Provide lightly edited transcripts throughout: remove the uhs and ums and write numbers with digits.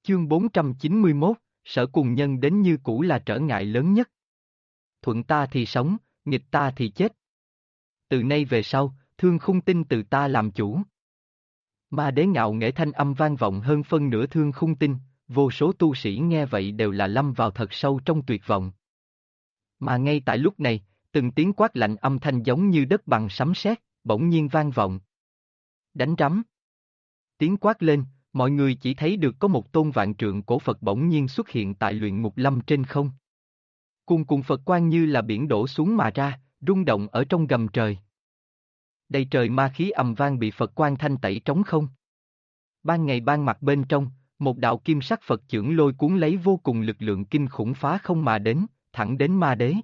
Chương 491, Sở Cùng Nhân đến như cũ là trở ngại lớn nhất. Thuận ta thì sống, nghịch ta thì chết. Từ nay về sau, Thương Khung Tinh từ ta làm chủ. Ma Đế ngạo nghễ thanh âm vang vọng hơn phân nửa Thương Khung Tinh, vô số tu sĩ nghe vậy đều là lâm vào thật sâu trong tuyệt vọng. Mà ngay tại lúc này, từng tiếng quát lạnh âm thanh giống như đất bằng sấm sét, bỗng nhiên vang vọng. Đánh rắm. Tiếng quát lên, mọi người chỉ thấy được có một tôn vạn trượng cổ Phật bỗng nhiên xuất hiện tại luyện ngục lâm trên không. Cuồn cuộn Phật quang như là biển đổ xuống mà ra, rung động ở trong gầm trời. Đầy trời ma khí ầm vang bị Phật quang thanh tẩy trống không. Ban ngày ban mặt bên trong, một đạo kim sắc Phật chưởng lôi cuốn lấy vô cùng lực lượng kinh khủng phá không mà đến, thẳng đến Ma Đế.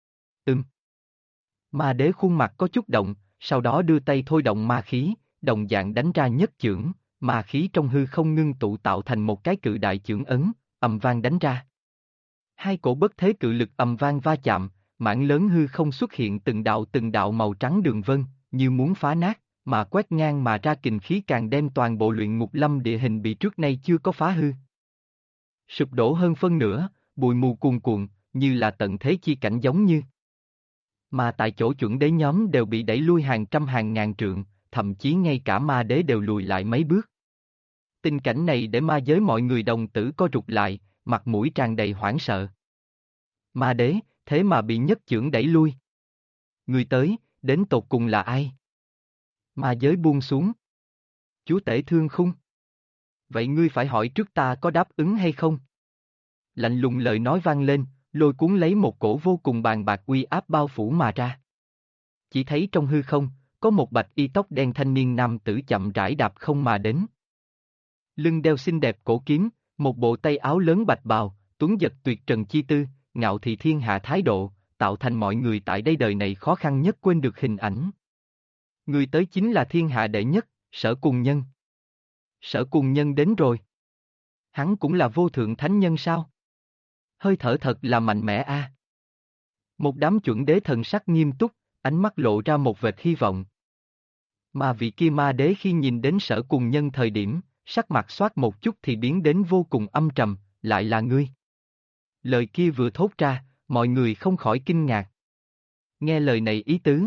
Ma Đế khuôn mặt có chút động, sau đó đưa tay thôi động ma khí, đồng dạng đánh ra nhất chưởng, ma khí trong hư không ngưng tụ tạo thành một cái cự đại chưởng ấn, ầm vang đánh ra. Hai cổ bất thế cự lực ầm vang va chạm, mảng lớn hư không xuất hiện từng đạo màu trắng đường vân, như muốn phá nát, mà quét ngang mà ra kình khí càng đem toàn bộ luyện ngục lâm địa hình bị trước nay chưa có phá hư. Sụp đổ hơn phân nửa, bụi mù cuồn cuộn, như là tận thế chi cảnh giống như. Mà tại chỗ chuẩn đế nhóm đều bị đẩy lui hàng trăm hàng ngàn trượng, thậm chí ngay cả ma đế đều lùi lại mấy bước. Tình cảnh này để ma giới mọi người đồng tử co rụt lại, mặt mũi tràn đầy hoảng sợ. Ma đế, thế mà bị nhất chưởng đẩy lui. Người tới, đến tột cùng là ai? Ma giới buông xuống. Chúa tể Thương Khung. Vậy ngươi phải hỏi trước ta có đáp ứng hay không? Lạnh lùng lời nói vang lên, lôi cuốn lấy một cổ vô cùng bàng bạc uy áp bao phủ mà ra. Chỉ thấy trong hư không, có một bạch y tóc đen thanh niên nam tử chậm rãi đạp không mà đến. Lưng đeo xinh đẹp cổ kiếm, một bộ tay áo lớn bạch bào, tuấn giật tuyệt trần chi tư, ngạo thị thiên hạ thái độ, tạo thành mọi người tại đây đời này khó khăn nhất quên được hình ảnh. Người tới chính là thiên hạ đệ nhất, Sở Cùng Nhân. Sở Cùng Nhân đến rồi. Hắn cũng là vô thượng thánh nhân sao? Hơi thở thật là mạnh mẽ a. Một đám chuẩn đế thần sắc nghiêm túc, ánh mắt lộ ra một vệt hy vọng. Mà vị kia ma đế khi nhìn đến Sở Cùng Nhân thời điểm, sắc mặt xoát một chút thì biến đến vô cùng âm trầm, lại là ngươi. Lời kia vừa thốt ra, mọi người không khỏi kinh ngạc. Nghe lời này ý tứ.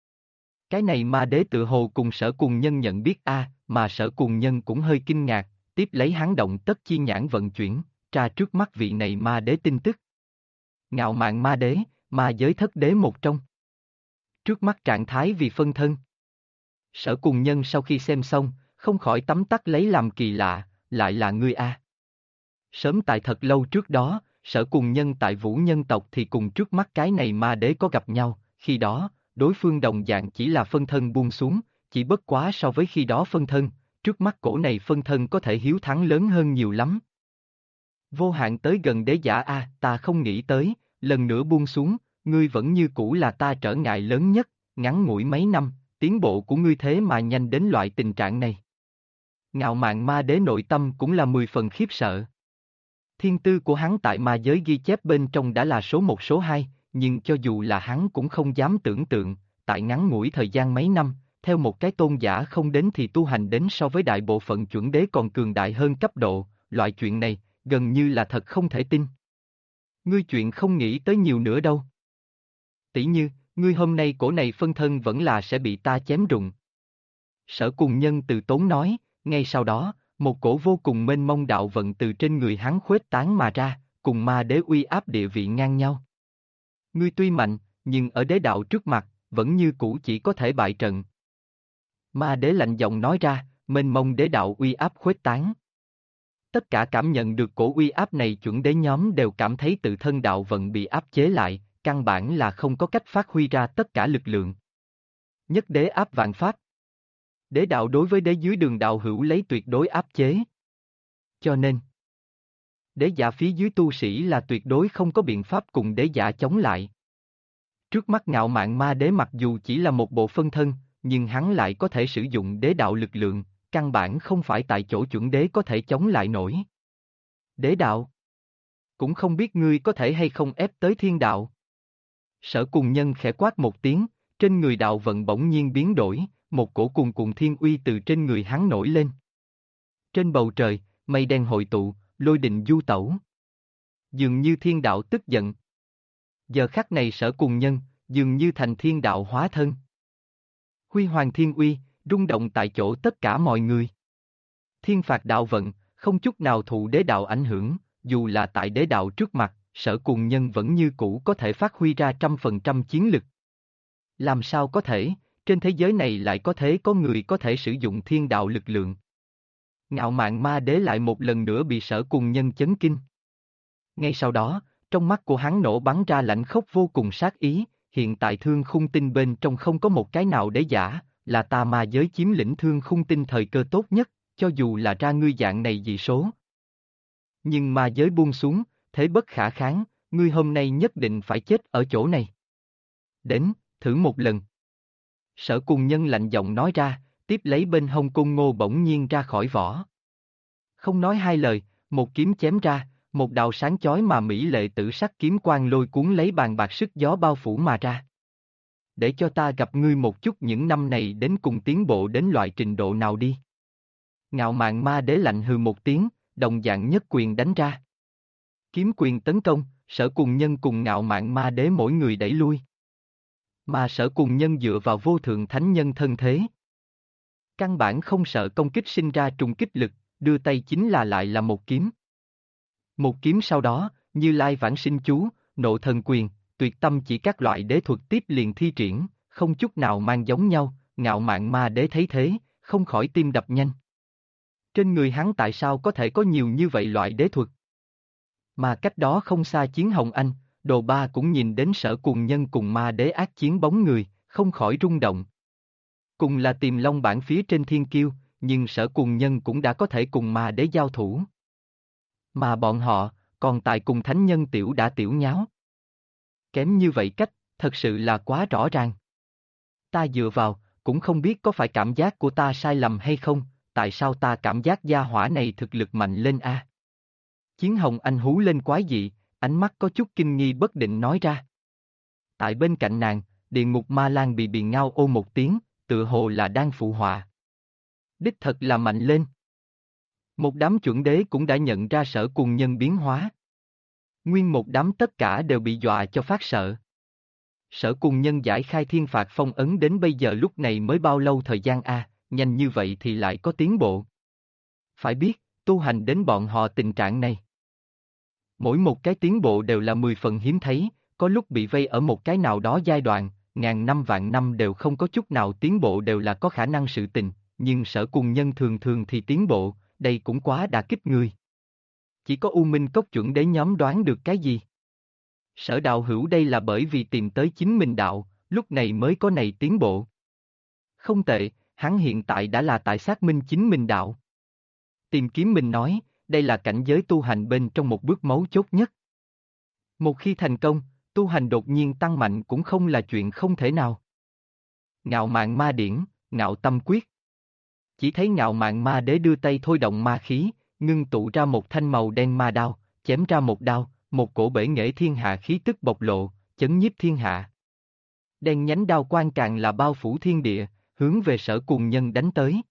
Cái này ma đế tự hồ cùng Sở Cùng Nhân nhận biết mà Sở Cùng Nhân cũng hơi kinh ngạc, tiếp lấy hắn động tất chi nhãn vận chuyển, tra trước mắt vị này ma đế tin tức. Ngạo mạn ma đế, ma giới thất đế một trong. Trước mắt trạng thái vì phân thân. Sở Cùng Nhân sau khi xem xong, không khỏi tấm tắc lấy làm kỳ lạ, lại là ngươi a. Sớm tại thật lâu trước đó, Sở Cùng Nhân tại Vũ nhân tộc thì cùng trước mắt cái này ma đế có gặp nhau, khi đó, đối phương đồng dạng chỉ là phân thân buông xuống, chỉ bất quá so với khi đó phân thân, trước mắt cổ này phân thân có thể hiếu thắng lớn hơn nhiều lắm. Vô hạn tới gần đế giả ta không nghĩ tới, lần nữa buông xuống, ngươi vẫn như cũ là ta trở ngại lớn nhất, ngắn ngủi mấy năm, tiến bộ của ngươi thế mà nhanh đến loại tình trạng này. Ngạo mạn ma đế nội tâm cũng là 10 phần khiếp sợ. Thiên tư của hắn tại ma giới ghi chép bên trong đã là số 1 số 2, nhưng cho dù là hắn cũng không dám tưởng tượng, tại ngắn ngủi thời gian mấy năm, theo một cái tôn giả không đến thì tu hành đến so với đại bộ phận chuẩn đế còn cường đại hơn cấp độ, loại chuyện này, gần như là thật không thể tin. Ngươi chuyện không nghĩ tới nhiều nữa đâu. Tỷ như, ngươi hôm nay cổ này phân thân vẫn là sẽ bị ta chém rụng. Sở Cùng Nhân từ tốn nói, ngay sau đó, một cổ vô cùng mênh mông đạo vận từ trên người hắn khuếch tán mà ra, cùng ma đế uy áp địa vị ngang nhau. Ngươi tuy mạnh, nhưng ở đế đạo trước mặt, vẫn như cũ chỉ có thể bại trận. Ma đế lạnh giọng nói ra, mênh mông đế đạo uy áp khuếch tán. Tất cả cảm nhận được cổ uy áp này chuẩn đế nhóm đều cảm thấy tự thân đạo vận bị áp chế lại, căn bản là không có cách phát huy ra tất cả lực lượng. Nhất đế áp vạn pháp. Đế đạo đối với đế dưới đường đạo hữu lấy tuyệt đối áp chế. Cho nên, đế giả phía dưới tu sĩ là tuyệt đối không có biện pháp cùng đế giả chống lại. Trước mắt ngạo mạn ma đế mặc dù chỉ là một bộ phân thân, nhưng hắn lại có thể sử dụng đế đạo lực lượng, căn bản không phải tại chỗ chuẩn đế có thể chống lại nổi. Đế đạo? Cũng không biết ngươi có thể hay không ép tới thiên đạo. Sở Cùng Nhân khẽ quát một tiếng, trên người đạo vận bỗng nhiên biến đổi, một cổ cuồn cuộn thiên uy từ trên người hắn nổi lên. Trên bầu trời, mây đen hội tụ, lôi đình du tẩu. Dường như thiên đạo tức giận. Giờ khắc này Sở Cùng Nhân, dường như thành thiên đạo hóa thân. Huy hoàng thiên uy, rung động tại chỗ tất cả mọi người. Thiên phạt đạo vận, không chút nào thụ đế đạo ảnh hưởng, dù là tại đế đạo trước mặt, Sở Cùng Nhân vẫn như cũ có thể phát huy ra 100% chiến lực. Làm sao có thể, trên thế giới này lại có người có thể sử dụng thiên đạo lực lượng. Ngạo Mạn Ma Đế lại một lần nữa bị Sở Cùng Nhân chấn kinh. Ngay sau đó, trong mắt của hắn nổ bắn ra lãnh khốc vô cùng sát ý, hiện tại thương khung tinh bên trong không có một cái nào đế giả, là ta ma giới chiếm lĩnh thương khung tinh thời cơ tốt nhất, cho dù là ra ngươi dạng này dị số. Nhưng ma giới buông xuống, thế bất khả kháng, ngươi hôm nay nhất định phải chết ở chỗ này. Đến, thử một lần. Sở Cùng Nhân lạnh giọng nói ra, tiếp lấy bên hông côn ngô bỗng nhiên ra khỏi vỏ. Không nói hai lời, một kiếm chém ra, một đạo sáng chói mà mỹ lệ tử sắc kiếm quang lôi cuốn lấy bàn bạc sức gió bao phủ mà ra. Để cho ta gặp ngươi một chút những năm này đến cùng tiến bộ đến loại trình độ nào đi. Ngạo Mạn Ma Đế lạnh hừ một tiếng, đồng dạng nhất quyền đánh ra. Kiếm quyền tấn công, Sở Cùng Nhân cùng Ngạo Mạn Ma Đế mỗi người đẩy lui. Mà Sở Cùng Nhân dựa vào vô thượng thánh nhân thân thế. Căn bản không sợ công kích sinh ra trùng kích lực, đưa tay chính là lại là một kiếm. Một kiếm sau đó, Như Lai vãng sinh chú, nộ thần quyền, tuyệt tâm chỉ các loại đế thuật tiếp liền thi triển, không chút nào mang giống nhau, Ngạo Mạn Ma Đế thấy thế, không khỏi tim đập nhanh. Trên người hắn tại sao có thể có nhiều như vậy loại đế thuật? Mà cách đó không xa Chiến Hồng Anh, Đồ Ba cũng nhìn đến Sở Cùng Nhân cùng Ma Đế ác chiến bóng người, không khỏi rung động. Cùng là Tiềm Long bản phía trên thiên kiêu, nhưng Sở Cùng Nhân cũng đã có thể cùng Ma Đế giao thủ. Mà bọn họ, còn tại cùng thánh nhân tiểu đã tiểu nháo. Kém như vậy cách, thật sự là quá rõ ràng. Ta dựa vào, cũng không biết có phải cảm giác của ta sai lầm hay không, tại sao ta cảm giác gia hỏa này thực lực mạnh lên a? Chiến Hồng Anh hú lên quái dị, ánh mắt có chút kinh nghi bất định nói ra. Tại bên cạnh nàng, Địa Ngục Ma Lang bị ngao ô một tiếng, tựa hồ là đang phụ họa. Đích thật là mạnh lên. Một đám chuẩn đế cũng đã nhận ra Sở Cùng Nhân biến hóa. Nguyên một đám tất cả đều bị dọa cho phát sợ. Sở Cùng Nhân giải khai thiên phạt phong ấn đến bây giờ lúc này mới bao lâu thời gian a, nhanh như vậy thì lại có tiến bộ. Phải biết, tu hành đến bọn họ tình trạng này. Mỗi một cái tiến bộ đều là 10 phần hiếm thấy, có lúc bị vây ở một cái nào đó giai đoạn, ngàn năm vạn năm đều không có chút nào tiến bộ đều là có khả năng sự tình, nhưng Sở Cùng Nhân thường thường thì tiến bộ, đây cũng quá đả kích người. Chỉ có U Minh Cốc chuẩn đế nhóm đoán được cái gì? Sở Đạo Hữu đây là bởi vì tìm tới chính mình đạo, lúc này mới có này tiến bộ. Không tệ, hắn hiện tại đã là tại xác minh chính mình đạo. Tìm kiếm mình nói, đây là cảnh giới tu hành bên trong một bước mấu chốt nhất. Một khi thành công, tu hành đột nhiên tăng mạnh cũng không là chuyện không thể nào. Ngạo Mạn Ma Điển, Ngạo Tâm Quyết. Chỉ thấy Ngạo Mạn Ma Đế đưa tay thôi động ma khí, ngưng tụ ra một thanh màu đen ma đao, chém ra một đao, một cổ bể nghệ thiên hạ khí tức bộc lộ, chấn nhiếp thiên hạ. Đen nhánh đao quang càng là bao phủ thiên địa, hướng về Sở Cùng Nhân đánh tới.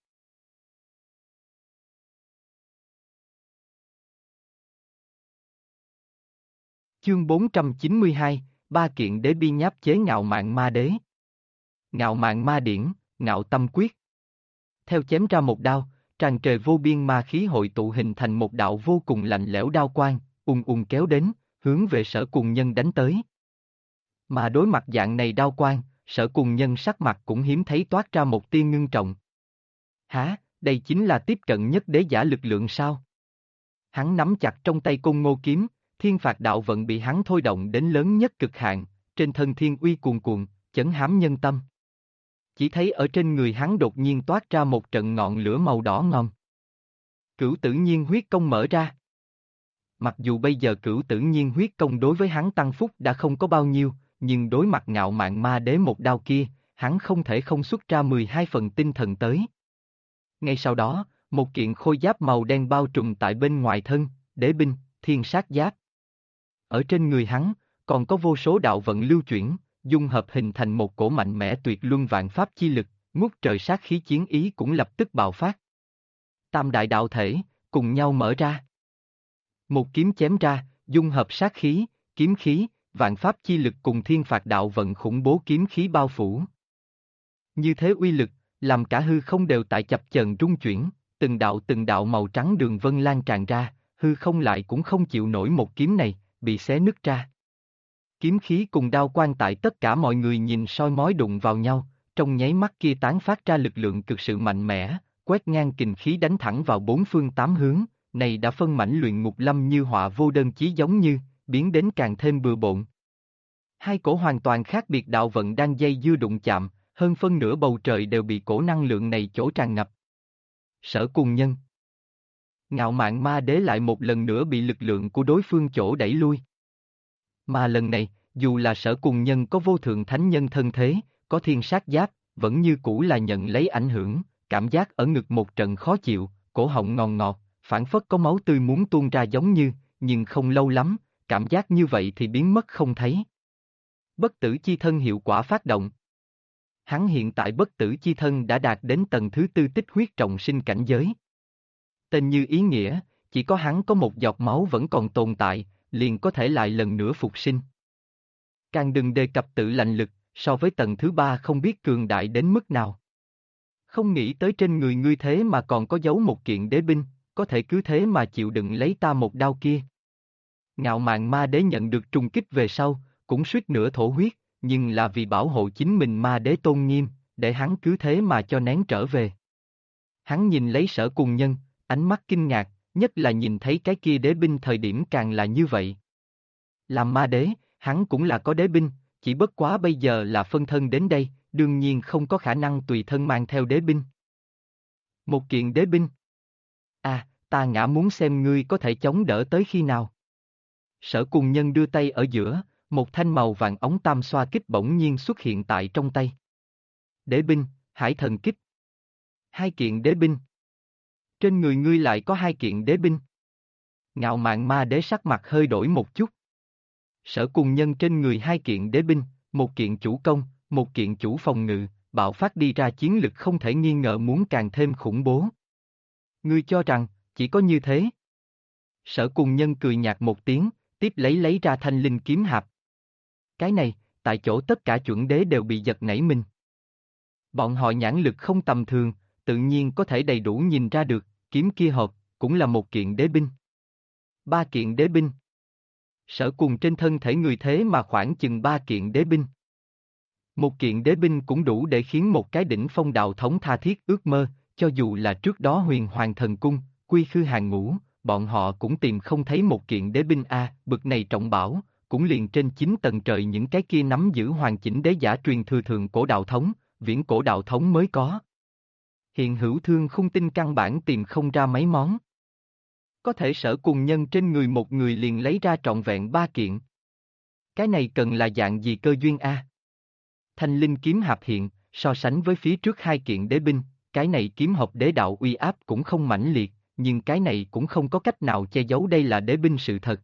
Chương 492, Ba kiện đế bi nháp chế Ngạo Mạn Ma Đế. Ngạo Mạn Ma Điển, Ngạo Tâm Quyết. Theo chém ra một đao, tràn trời vô biên ma khí hội tụ hình thành một đạo vô cùng lạnh lẽo đao quang, kéo đến, hướng về Sở Cùng Nhân đánh tới. Mà đối mặt dạng này đao quang, Sở Cùng Nhân sắc mặt cũng hiếm thấy toát ra một tia ngưng trọng. Hả, đây chính là tiếp cận nhất đế giả lực lượng sao? Hắn nắm chặt trong tay côn ngô kiếm, thiên phạt đạo vận bị hắn thôi động đến lớn nhất cực hạn, trên thân thiên uy cuồn cuộn, chấn hám nhân tâm. Chỉ thấy ở trên người hắn đột nhiên toát ra một trận ngọn lửa màu đỏ ngòm. Cửu Tử Nhiên huyết công mở ra. Mặc dù bây giờ Cửu Tử Nhiên huyết công đối với hắn tăng phúc đã không có bao nhiêu, nhưng đối mặt Ngạo Mạn Ma Đế một đao kia, hắn không thể không xuất ra 12 phần tinh thần tới. Ngay sau đó, một kiện khôi giáp màu đen bao trùm tại bên ngoài thân, đế binh, thiên sát giáp. Ở trên người hắn, còn có vô số đạo vận lưu chuyển, dung hợp hình thành một cổ mạnh mẽ tuyệt luân vạn pháp chi lực, ngút trời sát khí chiến ý cũng lập tức bạo phát. Tam đại đạo thể, cùng nhau mở ra. Một kiếm chém ra, dung hợp sát khí, kiếm khí, vạn pháp chi lực cùng thiên phạt đạo vận khủng bố kiếm khí bao phủ. Như thế uy lực, làm cả hư không đều tại chập chờn rung chuyển, từng đạo màu trắng đường vân lan tràn ra, hư không lại cũng không chịu nổi một kiếm này, bị xé nứt ra. Kiếm khí cùng đao quang tại tất cả mọi người nhìn soi mói đụng vào nhau, trong nháy mắt kia tán phát ra lực lượng cực sự mạnh mẽ, quét ngang kình khí đánh thẳng vào bốn phương tám hướng, này đã phân mảnh luyện ngục lâm như họa vô đơn chí giống như, biến đến càng thêm bừa bộn. Hai cổ hoàn toàn khác biệt đạo vận đang dây dưa đụng chạm, hơn phân nửa bầu trời đều bị cổ năng lượng này chỗ tràn ngập. Sở Cùng Nhân. Ngạo Mạn Ma Đế lại một lần nữa bị lực lượng của đối phương chỗ đẩy lui. Mà lần này, dù là Sở Cùng Nhân có vô thượng thánh nhân thân thế, có thiên sát giáp, vẫn như cũ là nhận lấy ảnh hưởng, cảm giác ở ngực một trận khó chịu, cổ họng ngòn ngọt, phảng phất có máu tươi muốn tuôn ra giống như, nhưng không lâu lắm, cảm giác như vậy thì biến mất không thấy. Bất tử chi thân hiệu quả phát động. Hắn hiện tại bất tử chi thân đã đạt đến tầng thứ tư tích huyết trọng sinh cảnh giới. Tên như ý nghĩa, chỉ có hắn có một giọt máu vẫn còn tồn tại, liền có thể lại lần nữa phục sinh. Càng đừng đề cập tự lành lực, so với tầng thứ ba không biết cường đại đến mức nào. Không nghĩ tới trên người ngươi thế mà còn có giấu một kiện đế binh, có thể cứ thế mà chịu đựng lấy ta một đao kia. Ngạo Mạn Ma Đế nhận được trùng kích về sau, cũng suýt nữa thổ huyết, nhưng là vì bảo hộ chính mình Ma Đế tôn nghiêm, để hắn cứ thế mà cho nén trở về. Hắn nhìn lấy Sở Cùng Nhân, ánh mắt kinh ngạc, nhất là nhìn thấy cái kia đế binh thời điểm càng là như vậy. Làm ma đế, hắn cũng là có đế binh, chỉ bất quá bây giờ là phân thân đến đây, đương nhiên không có khả năng tùy thân mang theo đế binh. Một kiện đế binh. À, ta ngã muốn xem ngươi có thể chống đỡ tới khi nào. Sở Cùng Nhân đưa tay ở giữa, một thanh màu vàng ống tam xoa kích bỗng nhiên xuất hiện tại trong tay. Đế binh, Hải Thần Kích. Hai kiện đế binh. Trên người ngươi lại có hai kiện đế binh. Ngạo Mạn Ma Đế sắc mặt hơi đổi một chút. Sở Cùng Nhân trên người hai kiện đế binh, một kiện chủ công, một kiện chủ phòng ngự, bạo phát đi ra chiến lực không thể nghi ngờ muốn càng thêm khủng bố. Ngươi cho rằng, chỉ có như thế. Sở Cùng Nhân cười nhạt một tiếng, tiếp lấy ra thanh linh kiếm hạp. Cái này, tại chỗ tất cả chuẩn đế đều bị giật nảy mình. Bọn họ nhãn lực không tầm thường, tự nhiên có thể đầy đủ nhìn ra được, kiếm kia hộp, cũng là một kiện đế binh. Ba kiện đế binh. Sở Cùng trên thân thể người thế mà khoảng chừng ba kiện đế binh. Một kiện đế binh cũng đủ để khiến một cái đỉnh phong đạo thống tha thiết ước mơ, cho dù là trước đó Huyền Hoàng Thần Cung, Quy Khư Hàng Ngũ, bọn họ cũng tìm không thấy một kiện đế binh bực này trọng bảo, cũng liền trên 9 tầng trời những cái kia nắm giữ hoàn chỉnh đế giả truyền thừa thượng cổ đạo thống, viễn cổ đạo thống mới có. Hiện hữu Thương Khung Tinh căn bản tìm không ra mấy món. Có thể Sở Cùng Nhân trên người một người liền lấy ra trọn vẹn ba kiện. Cái này cần là dạng gì cơ duyên a? Thanh linh kiếm hạp hiện, so sánh với phía trước hai kiện đế binh, cái này kiếm hộp đế đạo uy áp cũng không mãnh liệt, nhưng cái này cũng không có cách nào che giấu đây là đế binh sự thật.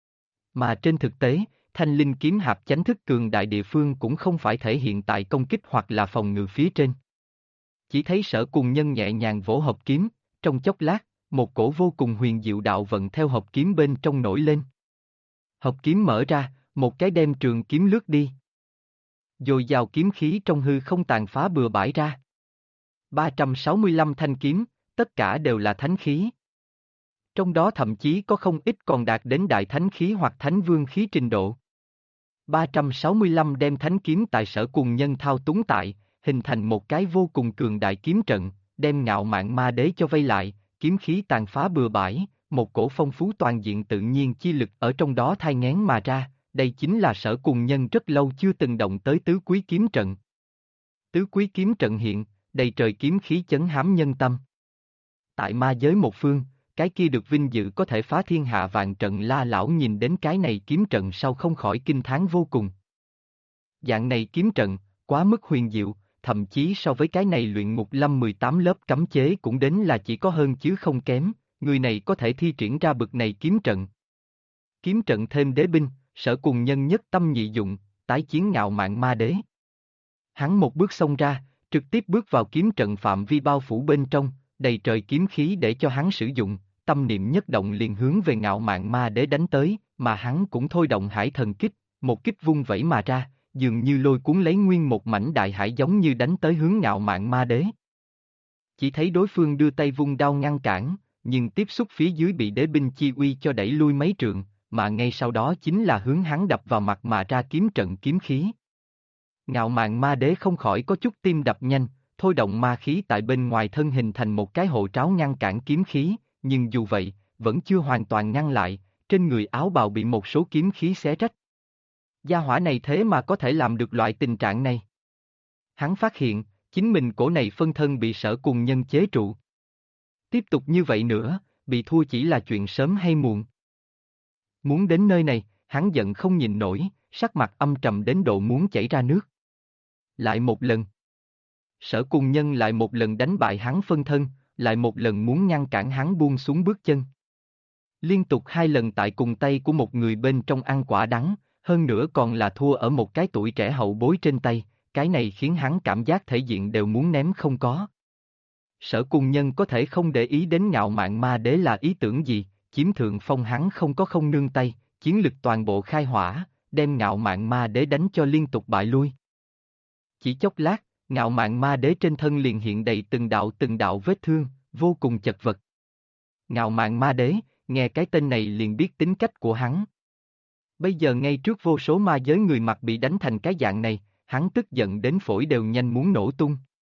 Mà trên thực tế, thanh linh kiếm hạp chánh thức cường đại địa phương cũng không phải thể hiện tại công kích hoặc là phòng ngự phía trên. Chỉ thấy Sở Cùng Nhân nhẹ nhàng vỗ hộp kiếm, trong chốc lát, một cổ vô cùng huyền diệu đạo vận theo hộp kiếm bên trong nổi lên. Hộp kiếm mở ra, một cái đem trường kiếm lướt đi. Dồi dào kiếm khí trong hư không tàn phá bừa bãi ra. 365 thanh kiếm, tất cả đều là thánh khí. Trong đó thậm chí có không ít còn đạt đến đại thánh khí hoặc thánh vương khí trình độ. 365 đem thánh kiếm tại Sở Cùng Nhân thao túng tại, hình thành một cái vô cùng cường đại kiếm trận, đem Ngạo Mạn Ma Đế cho vây lại, kiếm khí tàn phá bừa bãi, một cổ phong phú toàn diện tự nhiên chi lực ở trong đó thai nghén mà ra, đây chính là Sở Cùng Nhân rất lâu chưa từng động tới tứ quý kiếm trận. Tứ quý kiếm trận hiện, đầy trời kiếm khí chấn hám nhân tâm. Tại ma giới một phương, cái kia được vinh dự có thể phá thiên hạ vạn trận La lão nhìn đến cái này kiếm trận sau không khỏi kinh thán vô cùng. Dạng này kiếm trận, quá mức huyền diệu, thậm chí so với cái này luyện ngục lâm 18 lớp cấm chế cũng đến là chỉ có hơn chứ không kém, người này có thể thi triển ra bực này kiếm trận. Kiếm trận thêm đế binh, Sở Cùng Nhân nhất tâm nhị dụng, tái chiến Ngạo Mạn Ma Đế. Hắn một bước xông ra, trực tiếp bước vào kiếm trận phạm vi bao phủ bên trong, đầy trời kiếm khí để cho hắn sử dụng, tâm niệm nhất động liền hướng về Ngạo Mạn Ma Đế đánh tới, mà hắn cũng thôi động Hải Thần Kích, một kích vung vẩy mà ra, dường như lôi cuốn lấy nguyên một mảnh đại hải giống như đánh tới hướng Ngạo Mạn Ma Đế. Chỉ thấy đối phương đưa tay vung đao ngăn cản, nhưng tiếp xúc phía dưới bị đế binh chi uy cho đẩy lui mấy trượng, mà ngay sau đó chính là hướng hắn đập vào mặt mà ra kiếm trận kiếm khí. Ngạo Mạn Ma Đế không khỏi có chút tim đập nhanh, thôi động ma khí tại bên ngoài thân hình thành một cái hộ tráo ngăn cản kiếm khí, nhưng dù vậy, vẫn chưa hoàn toàn ngăn lại, trên người áo bào bị một số kiếm khí xé rách. Gia hỏa này thế mà có thể làm được loại tình trạng này. Hắn phát hiện, chính mình cổ này phân thân bị Sở Cùng Nhân chế trụ. Tiếp tục như vậy nữa, bị thua chỉ là chuyện sớm hay muộn. Muốn đến nơi này, hắn giận không nhịn nổi, sắc mặt âm trầm đến độ muốn chảy ra nước. Lại một lần. Sở Cùng Nhân lại một lần đánh bại hắn phân thân, lại một lần muốn ngăn cản hắn buông xuống bước chân. Liên tục 2 lần tại cùng tay của một người bên trong ăn quả đắng, hơn nữa còn là thua ở một cái tuổi trẻ hậu bối trên tay, cái này khiến hắn cảm giác thể diện đều muốn ném không có. Sở Cùng Nhân có thể không để ý đến Ngạo Mạn Ma Đế là ý tưởng gì, chiếm thượng phong hắn không có không nương tay, chiến lực toàn bộ khai hỏa, đem Ngạo Mạn Ma Đế đánh cho liên tục bại lui. Chỉ chốc lát, Ngạo Mạn Ma Đế trên thân liền hiện đầy từng đạo vết thương, vô cùng chật vật. Ngạo Mạn Ma Đế, nghe cái tên này liền biết tính cách của hắn. Bây giờ ngay trước vô số ma giới người mặt bị đánh thành cái dạng này, hắn tức giận đến phổi đều nhanh muốn nổ tung.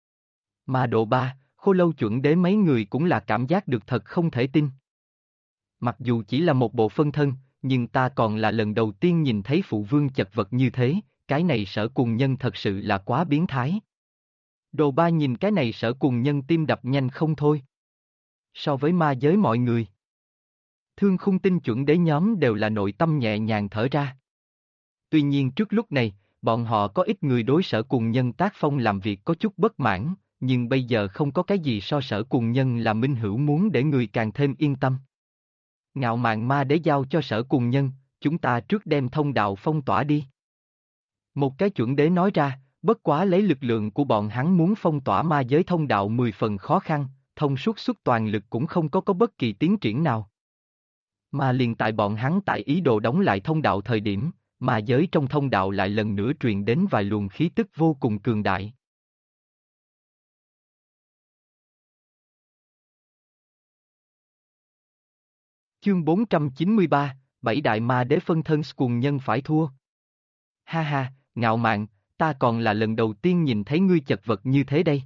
Ma độ 3, Khô Lâu chuẩn đế mấy người cũng là cảm giác được thật không thể tin. Mặc dù chỉ là một bộ phân thân, nhưng ta còn là lần đầu tiên nhìn thấy phụ vương chật vật như thế, cái này Sở Cùng Nhân thật sự là quá biến thái. Đồ Ba nhìn cái này Sở Cùng Nhân tim đập nhanh không thôi. So với ma giới mọi người, Thương Khung Tinh chuẩn đế nhóm đều là nội tâm nhẹ nhàng thở ra. Tuy nhiên trước lúc này, bọn họ có ít người đối Sở Cùng Nhân tác phong làm việc có chút bất mãn, nhưng bây giờ không có cái gì so Sở Cùng Nhân là minh hữu muốn để người càng thêm yên tâm. Ngạo Mạn Ma Đế giao cho Sở Cùng Nhân, chúng ta trước đem thông đạo phong tỏa đi. Một cái chuẩn đế nói ra, bất quá lấy lực lượng của bọn hắn muốn phong tỏa ma giới thông đạo 10 phần khó khăn, thông suốt xuất toàn lực cũng không có bất kỳ tiến triển nào. Mà liền tại bọn hắn tại ý đồ đóng lại thông đạo thời điểm, ma giới trong thông đạo lại lần nữa truyền đến vài luồng khí tức vô cùng cường đại. Chương 493, 7 đại ma đế phân thân Cùng Nhân phải thua. Ha ha, Ngạo Mạn, ta còn là lần đầu tiên nhìn thấy ngươi chật vật như thế đây.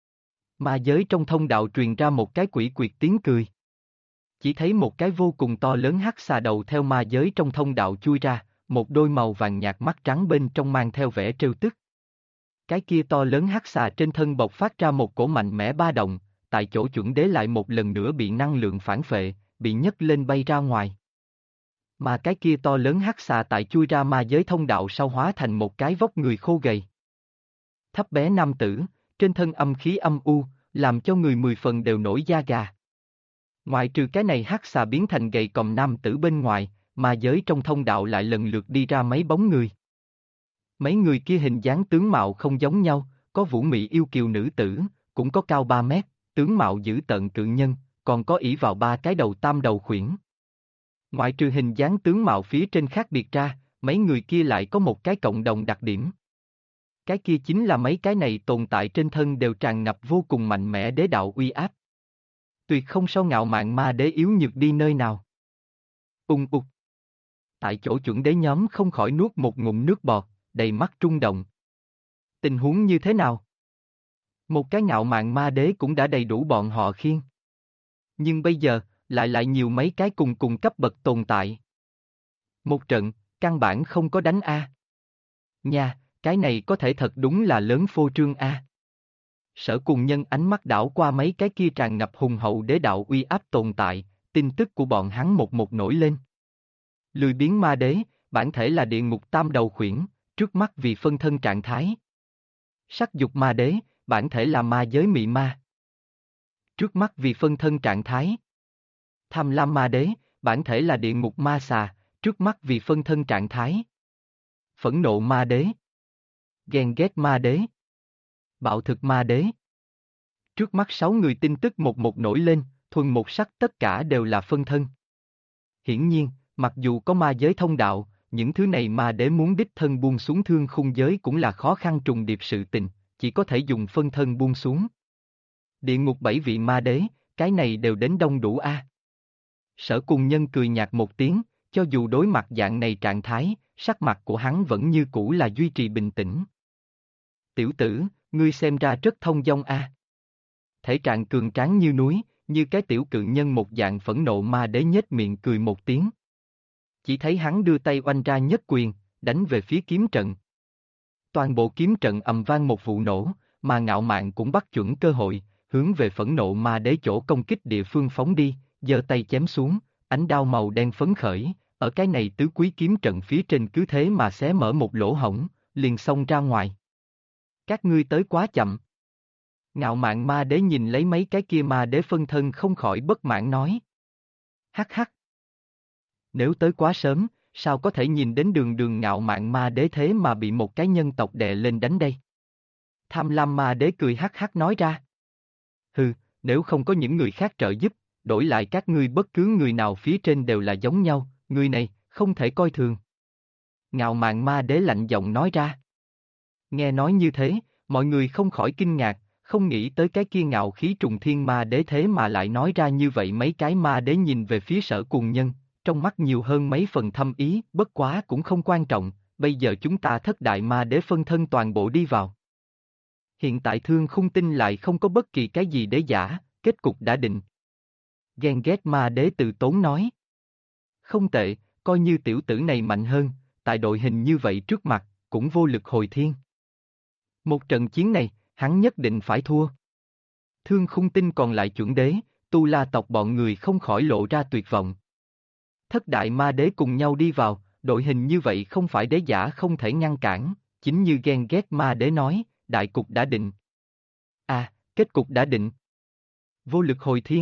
Ma giới trong thông đạo truyền ra một cái quỷ quyệt tiếng cười. Chỉ thấy một cái vô cùng to lớn hắc xà đầu theo ma giới trong thông đạo chui ra, một đôi màu vàng nhạt mắt trắng bên trong mang theo vẻ trêu tức. Cái kia to lớn hắc xà trên thân bộc phát ra một cổ mạnh mẽ ba động, tại chỗ chuẩn đế lại một lần nữa bị năng lượng phản phệ, bị nhấc lên bay ra ngoài. Mà cái kia to lớn hắc xà tại chui ra ma giới thông đạo sau hóa thành một cái vóc người khô gầy. Thấp bé nam tử, trên thân âm khí âm u, làm cho người 10 phần đều nổi da gà. Ngoài trừ cái này hắc xà biến thành gầy còm nam tử bên ngoài, ma giới trong thông đạo lại lần lượt đi ra mấy bóng người. Mấy người kia hình dáng tướng mạo không giống nhau, có vũ mị yêu kiều nữ tử, cũng có cao 3 mét, tướng mạo dữ tợn cự nhân, còn có ỷ vào 3 cái đầu tam đầu khuyển. Ngoại trừ hình dáng tướng mạo phía trên khác biệt ra, mấy người kia lại có một cái cộng đồng đặc điểm. Cái kia chính là mấy cái này tồn tại trên thân đều tràn ngập vô cùng mạnh mẽ đế đạo uy áp. Tuyệt không so Ngạo Mạn Ma Đế yếu nhược đi nơi nào. Ung ục. Tại chỗ chuẩn đế nhóm không khỏi nuốt một ngụm nước bọt, đầy mắt rung động. Tình huống như thế nào? Một cái Ngạo Mạn Ma Đế cũng đã đầy đủ bọn họ khiêng. Nhưng bây giờ, lại nhiều mấy cái cùng cấp bậc tồn tại. Một trận, căn bản không có đánh A. Nha, cái này có thể thật đúng là lớn phô trương A. Sở Cùng Nhân ánh mắt đảo qua mấy cái kia tràn ngập hùng hậu đế đạo uy áp tồn tại, tin tức của bọn hắn một nổi lên. Lười biếng ma đế, bản thể là địa ngục tam đầu khuyển, trước mắt vì phân thân trạng thái. Sắc dục ma đế, bản thể là ma giới mị ma. Trước mắt vì phân thân trạng thái. Tham lam ma đế, bản thể là địa ngục ma xà, trước mắt vì phân thân trạng thái. Phẫn nộ ma đế. Ghen ghét ma đế. Bạo thực ma đế. Trước mắt 6 người tin tức một nổi lên, thuần một sắc tất cả đều là phân thân. Hiển nhiên, mặc dù có ma giới thông đạo, những thứ này ma đế muốn đích thân buông xuống thương khung giới cũng là khó khăn trùng điệp sự tình, chỉ có thể dùng phân thân buông xuống. Địa ngục 7 vị ma đế, cái này đều đến đông đủ a. Sở Cùng Nhân cười nhạt một tiếng, cho dù đối mặt dạng này trạng thái, sắc mặt của hắn vẫn như cũ là duy trì bình tĩnh. Tiểu tử, ngươi xem ra rất thông dong a. Thể trạng cường tráng như núi, như cái tiểu cự nhân một dạng phẫn nộ ma đế nhếch miệng cười một tiếng. Chỉ thấy hắn đưa tay oanh ra nhất quyền, đánh về phía kiếm trận. Toàn bộ kiếm trận ầm vang một vụ nổ, mà Ngạo Mạn cũng bắt chuẩn cơ hội, hướng về phẫn nộ ma đế chỗ công kích địa phương phóng đi, giơ tay chém xuống, ánh đao màu đen phấn khởi, ở cái này tứ quý kiếm trận phía trên cứ thế mà xé mở một lỗ hổng, liền xông ra ngoài. Các ngươi tới quá chậm. Ngạo Mạn ma đế nhìn lấy mấy cái kia ma đế phân thân không khỏi bất mãn nói. Hắc hắc. Nếu tới quá sớm, sao có thể nhìn đến đường đường Ngạo Mạn ma đế thế mà bị một cái nhân tộc đè lên đánh đây? Tham Lam ma đế cười hắc hắc nói ra. Hừ, nếu không có những người khác trợ giúp, đổi lại các ngươi bất cứ người nào phía trên đều là giống nhau, người này, không thể coi thường. Ngạo Mạn ma đế lạnh giọng nói ra. Nghe nói như thế, mọi người không khỏi kinh ngạc, không nghĩ tới cái kia ngạo khí trùng thiên ma đế thế mà lại nói ra như vậy. Mấy cái ma đế nhìn về phía Sở Cùng Nhân, trong mắt nhiều hơn mấy phần thâm ý, bất quá cũng không quan trọng, bây giờ chúng ta thất đại ma đế phân thân toàn bộ đi vào. Hiện tại Thương Khung Tinh lại không có bất kỳ cái gì để giả, kết cục đã định. Ghen ghét ma đế Từ Tốn nói. Không tệ, coi như tiểu tử này mạnh hơn, tại đội hình như vậy trước mặt, cũng vô lực hồi thiên. Một trận chiến này, hắn nhất định phải thua. Thương Khung Tinh còn lại chuẩn đế, Tu La tộc bọn người không khỏi lộ ra tuyệt vọng. Thất đại ma đế cùng nhau đi vào, đội hình như vậy không phải đế giả không thể ngăn cản, chính như ghen ghét ma đế nói, đại cục đã định. À, kết cục đã định. Vô lực hồi thiên.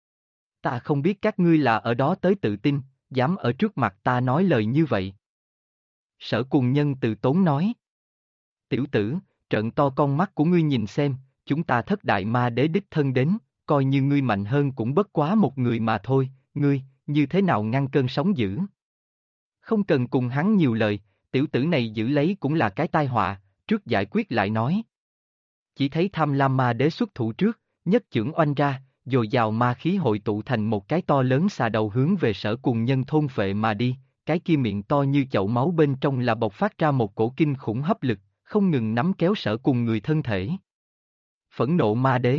Ta không biết các ngươi là ở đó tới tự tin, dám ở trước mặt ta nói lời như vậy. Sở Cùng Nhân Từ Tốn nói. Tiểu tử, trợn to con mắt của ngươi nhìn xem, chúng ta thất đại ma đế đích thân đến, coi như ngươi mạnh hơn cũng bất quá một người mà thôi, ngươi, như thế nào ngăn cơn sóng dữ. Không cần cùng hắn nhiều lời, tiểu tử này giữ lấy cũng là cái tai họa, trước giải quyết lại nói. Chỉ thấy Tham Lam ma đế xuất thủ trước, nhất chưởng oanh ra, dồi dào ma khí hội tụ thành một cái to lớn xà đầu hướng về Sở Cùng Nhân thôn phệ mà đi, cái kia miệng to như chậu máu bên trong là bộc phát ra một cổ kinh khủng hấp lực, không ngừng nắm kéo Sở Cùng người thân thể. Phẫn nộ ma đế,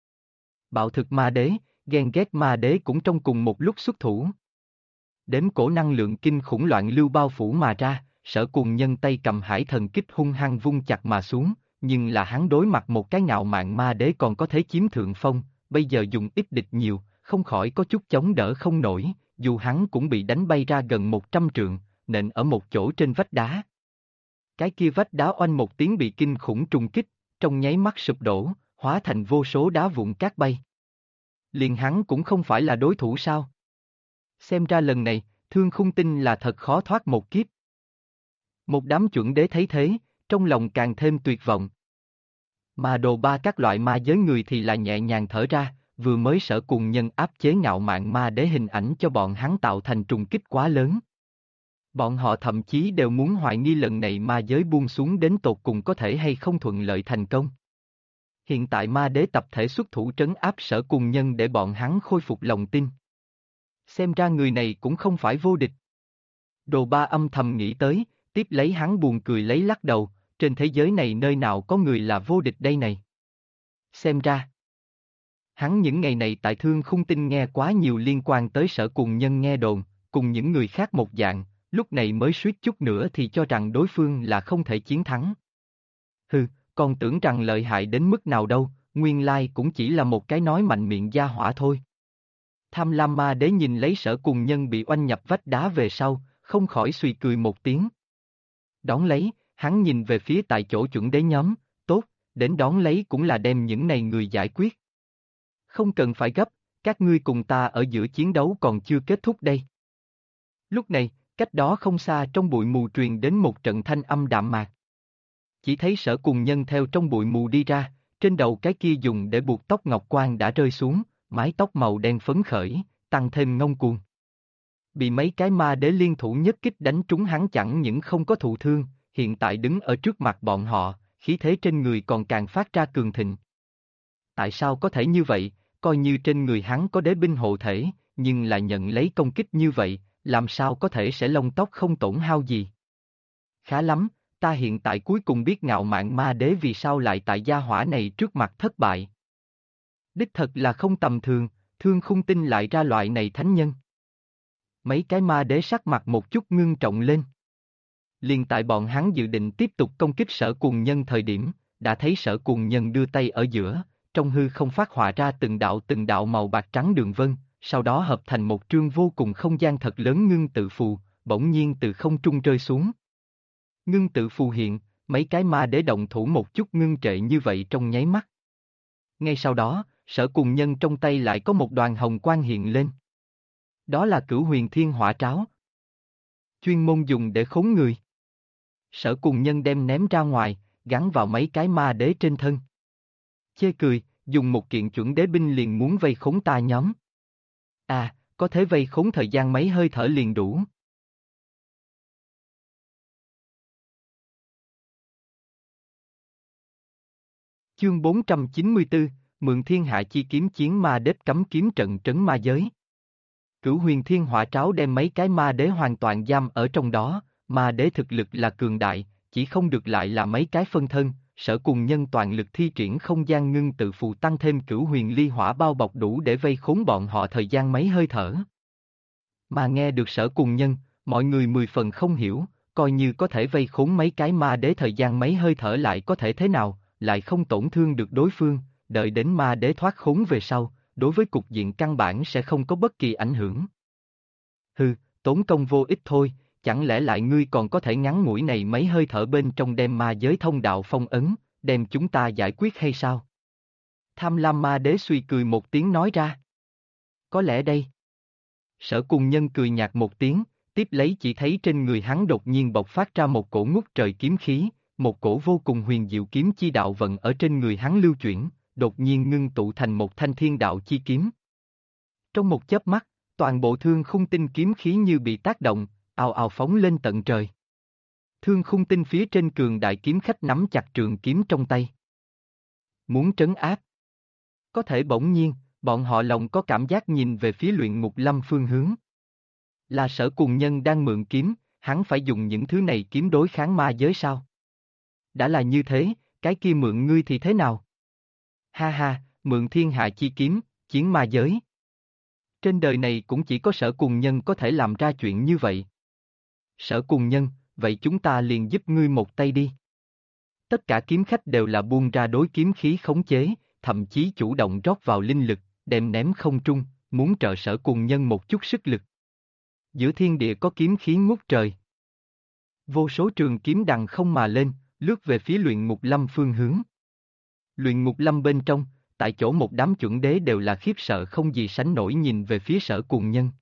bạo thực ma đế, ghen ghét ma đế cũng trong cùng một lúc xuất thủ. Đếm cổ năng lượng kinh khủng loạn lưu bao phủ mà ra, Sở Cùng Nhân tay cầm hải thần kích hung hăng vung chặt mà xuống, nhưng là hắn đối mặt một cái Ngạo Mạn ma đế còn có thể chiếm thượng phong, bây giờ dùng ít địch nhiều, không khỏi có chút chống đỡ không nổi, dù hắn cũng bị đánh bay ra gần 100 trượng, nện ở một chỗ trên vách đá. Cái kia vách đá oanh một tiếng bị kinh khủng trùng kích, trong nháy mắt sụp đổ, hóa thành vô số đá vụn cát bay. Liền hắn cũng không phải là đối thủ sao? Xem ra lần này, Thương Khung Tinh là thật khó thoát một kiếp. Một đám chuẩn đế thấy thế, trong lòng càng thêm tuyệt vọng. Mà Đồ Ba các loại ma giới người thì là nhẹ nhàng thở ra, vừa mới Sở Cùng Nhân áp chế Ngạo Mạn ma đế hình ảnh cho bọn hắn tạo thành trùng kích quá lớn. Bọn họ thậm chí đều muốn hoài nghi lần này ma giới buông xuống đến tột cùng có thể hay không thuận lợi thành công. Hiện tại ma đế tập thể xuất thủ trấn áp Sở Cùng Nhân để bọn hắn khôi phục lòng tin. Xem ra người này cũng không phải vô địch. Đồ Ba âm thầm nghĩ tới, tiếp lấy hắn buồn cười lấy lắc đầu, trên thế giới này nơi nào có người là vô địch đây này. Xem ra, hắn những ngày này tại Thương Khung Tinh nghe quá nhiều liên quan tới Sở Cùng Nhân nghe đồn, cùng những người khác một dạng, lúc này mới suýt chút nữa thì cho rằng đối phương là không thể chiến thắng. Hừ, còn tưởng rằng lợi hại đến mức nào đâu, nguyên lai cũng chỉ là một cái nói mạnh miệng gia hỏa thôi. Tham Lam ma đế nhìn lấy Sở Cùng Nhân bị oanh nhập vách đá về sau, không khỏi suy cười một tiếng. Đón lấy, hắn nhìn về phía tại chỗ chuẩn đế nhóm, tốt, đến đón lấy cũng là đem những này người giải quyết. Không cần phải gấp, các ngươi cùng ta ở giữa chiến đấu còn chưa kết thúc đây. Lúc này, cách đó không xa trong bụi mù truyền đến một trận thanh âm đạm mạc. Chỉ thấy Sở Cùng Nhân theo trong bụi mù đi ra, trên đầu cái kia dùng để buộc tóc ngọc quan đã rơi xuống, mái tóc màu đen phấn khởi, tăng thêm ngông cuồng. Bị mấy cái ma đế liên thủ nhất kích đánh trúng hắn chẳng những không có thụ thương, hiện tại đứng ở trước mặt bọn họ, khí thế trên người còn càng phát ra cường thịnh. Tại sao có thể như vậy, coi như trên người hắn có đế binh hộ thể, nhưng lại nhận lấy công kích như vậy, làm sao có thể sẽ lông tóc không tổn hao gì? Khá lắm, ta hiện tại cuối cùng biết ngạo mạn ma đế vì sao lại tại gia hỏa này trước mặt thất bại. Đích thật là không tầm thường, Thương Khung Tinh lại ra loại này thánh nhân. Mấy cái ma đế sắc mặt một chút ngưng trọng lên. Liền tại bọn hắn dự định tiếp tục công kích Sở Cuồng Nhân thời điểm, đã thấy Sở Cuồng Nhân đưa tay ở giữa, trong hư không phát họa ra từng đạo màu bạc trắng đường vân, sau đó hợp thành một trương vô cùng không gian thật lớn ngưng tự phù, bỗng nhiên từ không trung rơi xuống. Ngưng tự phù hiện, mấy cái ma đế động thủ một chút ngưng trệ như vậy trong nháy mắt. Ngay sau đó, Sở Cuồng Nhân trong tay lại có một đoàn hồng quang hiện lên. Đó là Cửu Huyền Thiên Hỏa Tráo. Chuyên môn dùng để khốn người. Sở Cuồng Nhân đem ném ra ngoài, gắn vào mấy cái ma đế trên thân. Chê cười, dùng một kiện chuẩn đế binh liền muốn vây khốn ta nhóm. À, có thể vây khốn thời gian mấy hơi thở liền đủ. Chương 494, Mượn Thiên Hạ Chi Kiếm chiến ma đế cấm kiếm trận trấn ma giới. Cửu Huyền Thiên Hỏa Tráo đem mấy cái ma đế hoàn toàn giam ở trong đó, ma đế thực lực là cường đại, chỉ không được lại là mấy cái phân thân, Sở Cuồng Nhân toàn lực thi triển không gian ngưng tự phù tăng thêm Cửu Huyền Ly Hỏa bao bọc đủ để vây khốn bọn họ thời gian mấy hơi thở. Mà nghe được Sở Cuồng Nhân, mọi người 10 phần không hiểu, coi như có thể vây khốn mấy cái ma đế thời gian mấy hơi thở lại có thể thế nào, lại không tổn thương được đối phương, đợi đến ma đế thoát khốn về sau, đối với cục diện căn bản sẽ không có bất kỳ ảnh hưởng. Hừ, tốn công vô ích thôi, chẳng lẽ lại ngươi còn có thể ngắn ngủi này mấy hơi thở bên trong đem ma giới thông đạo phong ấn, đem chúng ta giải quyết hay sao? Tham lam ma đế suy cười một tiếng nói ra. Có lẽ đây. Sở Cuồng Nhân cười nhạt một tiếng, tiếp lấy chỉ thấy trên người hắn đột nhiên bộc phát ra một cổ ngút trời kiếm khí, một cổ vô cùng huyền diệu kiếm chi đạo vận ở trên người hắn lưu chuyển, đột nhiên ngưng tụ thành một thanh thiên đạo chi kiếm. Trong một chớp mắt, toàn bộ Thương Khung Tinh kiếm khí như bị tác động, ào ào phóng lên tận trời. Thương Khung Tinh phía trên cường đại kiếm khách nắm chặt trường kiếm trong tay. Muốn trấn áp. Có thể bỗng nhiên, bọn họ lòng có cảm giác nhìn về phía Luyện Ngục Lâm phương hướng. Là Sở Cuồng Nhân đang mượn kiếm, hắn phải dùng những thứ này kiếm đối kháng ma giới sao? Đã là như thế, cái kia mượn ngươi thì thế nào? Ha ha, mượn thiên hạ chi kiếm, chiến ma giới. Trên đời này cũng chỉ có Sở Cuồng Nhân có thể làm ra chuyện như vậy. Sở Cuồng Nhân, vậy chúng ta liền giúp ngươi một tay đi. Tất cả kiếm khách đều là buông ra đối kiếm khí khống chế, thậm chí chủ động rót vào linh lực, đem ném không trung, muốn trợ Sở Cuồng Nhân một chút sức lực. Giữa thiên địa có kiếm khí ngút trời. Vô số trường kiếm đằng không mà lên, lướt về phía Luyện Ngục Lâm phương hướng. Luyện Ngục Lâm bên trong, tại chỗ một đám chuẩn đế đều là khiếp sợ không gì sánh nổi nhìn về phía Sở Cuồng Nhân.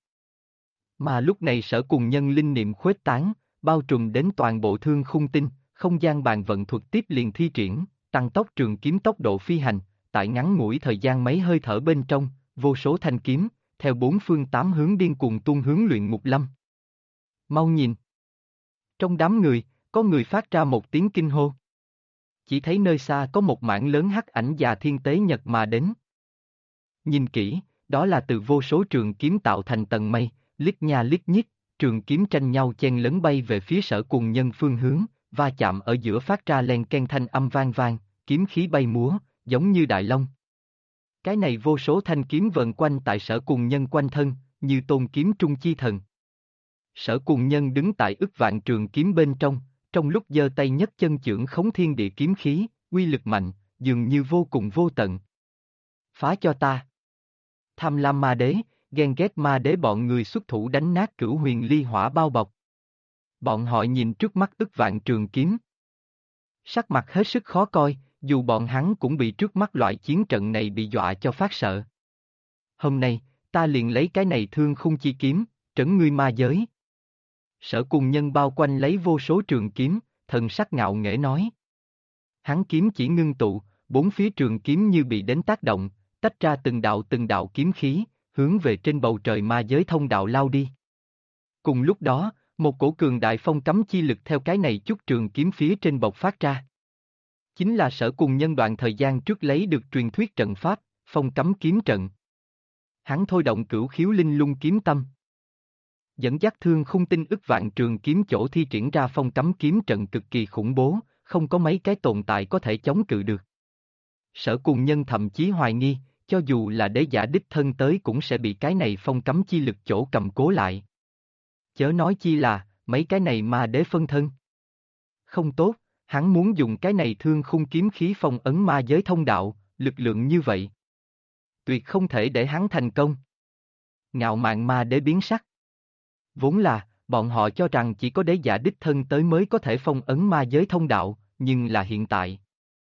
Mà lúc này Sở Cuồng Nhân linh niệm khuếch tán, bao trùm đến toàn bộ Thương Khung Tinh, không gian bàn vận thuật tiếp liền thi triển, tăng tốc trường kiếm tốc độ phi hành, tại ngắn ngủi thời gian mấy hơi thở bên trong, vô số thanh kiếm, theo bốn phương tám hướng điên cuồng tuôn hướng Luyện Ngục Lâm. Mau nhìn! Trong đám người, có người phát ra một tiếng kinh hô. Chỉ thấy nơi xa có một mảng lớn hắc ảnh già thiên tế nhật mà đến. Nhìn kỹ, đó là từ vô số trường kiếm tạo thành tầng mây, liếc nha liếc nhích, trường kiếm tranh nhau chen lấn bay về phía Sở Cuồng Nhân phương hướng, va chạm ở giữa phát ra len ken thanh âm vang vang, kiếm khí bay múa, giống như đại long. Cái này vô số thanh kiếm vần quanh tại Sở Cuồng Nhân quanh thân, như tôn kiếm trung chi thần. Sở Cuồng Nhân đứng tại ức vạn trường kiếm bên trong lúc giơ tay nhấc chân chưởng khống thiên địa kiếm khí, uy lực mạnh, dường như vô cùng vô tận. Phá cho ta! Tham lam ma đế, ghen ghét ma đế bọn người xuất thủ đánh nát Cửu Huyền Ly Hỏa bao bọc. Bọn họ nhìn trước mắt ức vạn trường kiếm. Sắc mặt hết sức khó coi, dù bọn hắn cũng bị trước mắt loại chiến trận này bị dọa cho phát sợ. Hôm nay, ta liền lấy cái này Thương Khung chi kiếm, trấn ngươi ma giới. Sở Cuồng Nhân bao quanh lấy vô số trường kiếm, thần sắc ngạo nghễ nói. Hắn kiếm chỉ ngưng tụ, bốn phía trường kiếm như bị đến tác động, tách ra từng đạo kiếm khí, hướng về trên bầu trời ma giới thông đạo lao đi. Cùng lúc đó, một cổ cường đại phong cấm chi lực theo cái này chút trường kiếm phía trên bộc phát ra. Chính là Sở Cùng Nhân đoạn thời gian trước lấy được truyền thuyết trận pháp, phong cấm kiếm trận. Hắn thôi động cửu khiếu linh lung kiếm tâm, dẫn dắt thương khung tinh ức vạn trường kiếm chỗ thi triển ra phong cấm kiếm trận cực kỳ khủng bố, không có mấy cái tồn tại có thể chống cự được. Sở Cùng Nhân thậm chí hoài nghi, cho dù là đế giả đích thân tới cũng sẽ bị cái này phong cấm chi lực chỗ cầm cố lại. Chớ nói chi là, mấy cái này ma đế phân thân. Không tốt, hắn muốn dùng cái này thương khung kiếm khí phong ấn ma giới thông đạo, lực lượng như vậy. Tuyệt không thể để hắn thành công. Ngạo mạn ma đế biến sắc. Vốn là, bọn họ cho rằng chỉ có đế giả đích thân tới mới có thể phong ấn ma giới thông đạo, nhưng là hiện tại.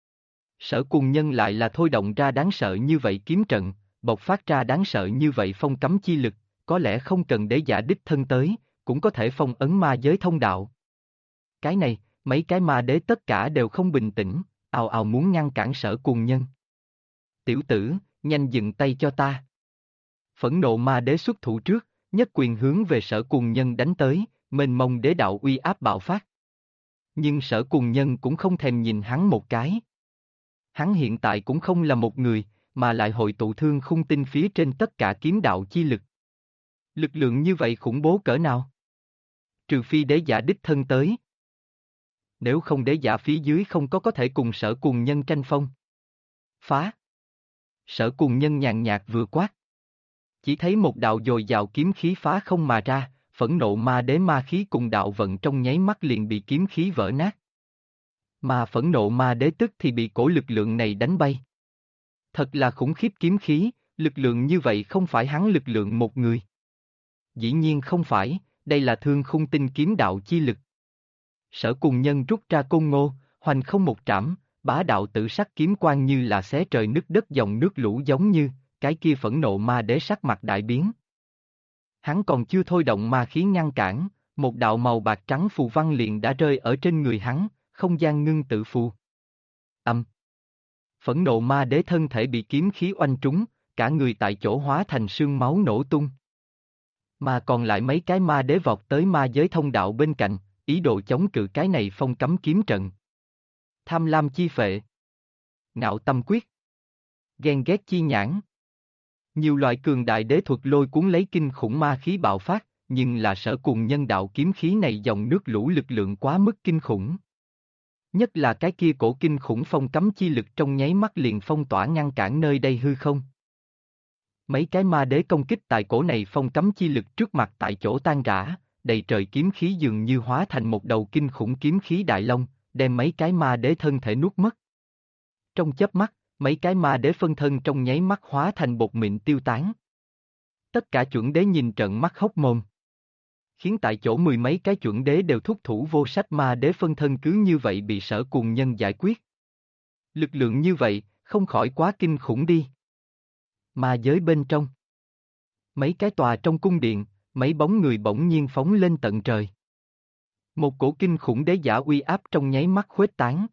Sở Cùng Nhân lại là thôi động ra đáng sợ như vậy kiếm trận, bộc phát ra đáng sợ như vậy phong cấm chi lực, có lẽ không cần đế giả đích thân tới, cũng có thể phong ấn ma giới thông đạo. Cái này, mấy cái ma đế tất cả đều không bình tĩnh, ào ào muốn ngăn cản Sở Cùng Nhân. Tiểu tử, nhanh dừng tay cho ta. Phẫn nộ ma đế xuất thủ trước, nhất quyền hướng về Sở Cùng Nhân đánh tới, mênh mông đế đạo uy áp bạo phát. Nhưng Sở Cùng Nhân cũng không thèm nhìn hắn một cái. Hắn hiện tại cũng không là một người, mà lại hội tụ thương khung tinh phía trên tất cả kiếm đạo chi lực. Lực lượng như vậy khủng bố cỡ nào? Trừ phi đế giả đích thân tới. Nếu không đế giả phía dưới không có thể cùng Sở Cùng Nhân tranh phong. Phá! Sở Cùng Nhân nhàn nhạt vừa quát. Chỉ thấy một đạo dồi dào kiếm khí phá không mà ra, phẫn nộ ma đế ma khí cùng đạo vận trong nháy mắt liền bị kiếm khí vỡ nát. Mà phẫn nộ ma đế tức thì bị cổ lực lượng này đánh bay. Thật là khủng khiếp kiếm khí, lực lượng như vậy không phải hắn lực lượng một người. Dĩ nhiên không phải, đây là thương khung tinh kiếm đạo chi lực. Sở Cùng Nhân rút ra côn ngô, hoành không một trảm, bá đạo tử sắc kiếm quang như là xé trời nứt đất dòng nước lũ giống như, cái kia phẫn nộ ma đế sắc mặt đại biến. Hắn còn chưa thôi động ma khí ngăn cản, một đạo màu bạc trắng phù văn liền đã rơi ở trên người hắn, không gian ngưng tự phù. Phẫn nộ ma đế thân thể bị kiếm khí oanh trúng, cả người tại chỗ hóa thành sương máu nổ tung. Mà còn lại mấy cái ma đế vọt tới ma giới thông đạo bên cạnh, ý đồ chống cự cái này phong cấm kiếm trận. Tham lam chi phệ. Ngạo tâm quyết. Ghen ghét chi nhãn. Nhiều loại cường đại đế thuật lôi cuốn lấy kinh khủng ma khí bạo phát, nhưng là Sở Cùng Nhân đạo kiếm khí này dòng nước lũ lực lượng quá mức kinh khủng. Nhất là cái kia cổ kinh khủng phong cấm chi lực trong nháy mắt liền phong tỏa ngăn cản nơi đây hư không. Mấy cái ma đế công kích tại cổ này phong cấm chi lực trước mặt tại chỗ tan rã, đầy trời kiếm khí dường như hóa thành một đầu kinh khủng kiếm khí đại long, đem mấy cái ma đế thân thể nuốt mất. Trong chớp mắt, mấy cái ma đế phân thân trong nháy mắt hóa thành bột mịn tiêu tán. Tất cả chuẩn đế nhìn trợn mắt hốc mồm. Khiến tại chỗ mười mấy cái chuẩn đế đều thúc thủ vô sách ma đế phân thân cứ như vậy bị Sở Cùng Nhân giải quyết. Lực lượng như vậy, không khỏi quá kinh khủng đi. Ma giới bên trong. Mấy cái tòa trong cung điện, mấy bóng người bỗng nhiên phóng lên tận trời. Một cổ kinh khủng đế giả uy áp trong nháy mắt khuếch tán.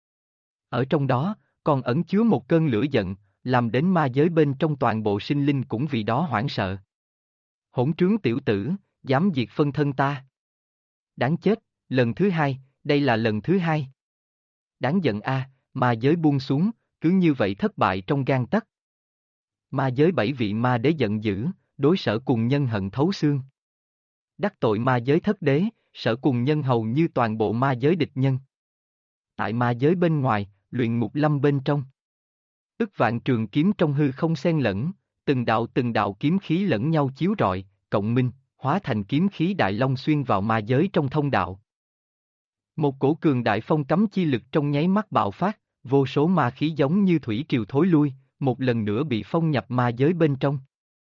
Ở trong đó, còn ẩn chứa một cơn lửa giận, làm đến ma giới bên trong toàn bộ sinh linh cũng vì đó hoảng sợ. Hỗn trướng tiểu tử, dám diệt phân thân ta. Đáng chết, lần thứ hai, đây là lần thứ hai. Đáng giận a, ma giới buông xuống, cứ như vậy thất bại trong gang tấc. Ma giới 7 vị ma đế giận dữ, đối Sở Cùng Nhân hận thấu xương. Đắc tội ma giới thất đế, Sở Cùng Nhân hầu như toàn bộ ma giới địch nhân. Tại ma giới bên ngoài, luyện ngục lâm bên trong. Ức vạn trường kiếm trong hư không xen lẫn, từng đạo kiếm khí lẫn nhau chiếu rọi, cộng minh, hóa thành kiếm khí đại long xuyên vào ma giới trong thông đạo. Một cổ cường đại phong cấm chi lực trong nháy mắt bạo phát, vô số ma khí giống như thủy triều thối lui, một lần nữa bị phong nhập ma giới bên trong.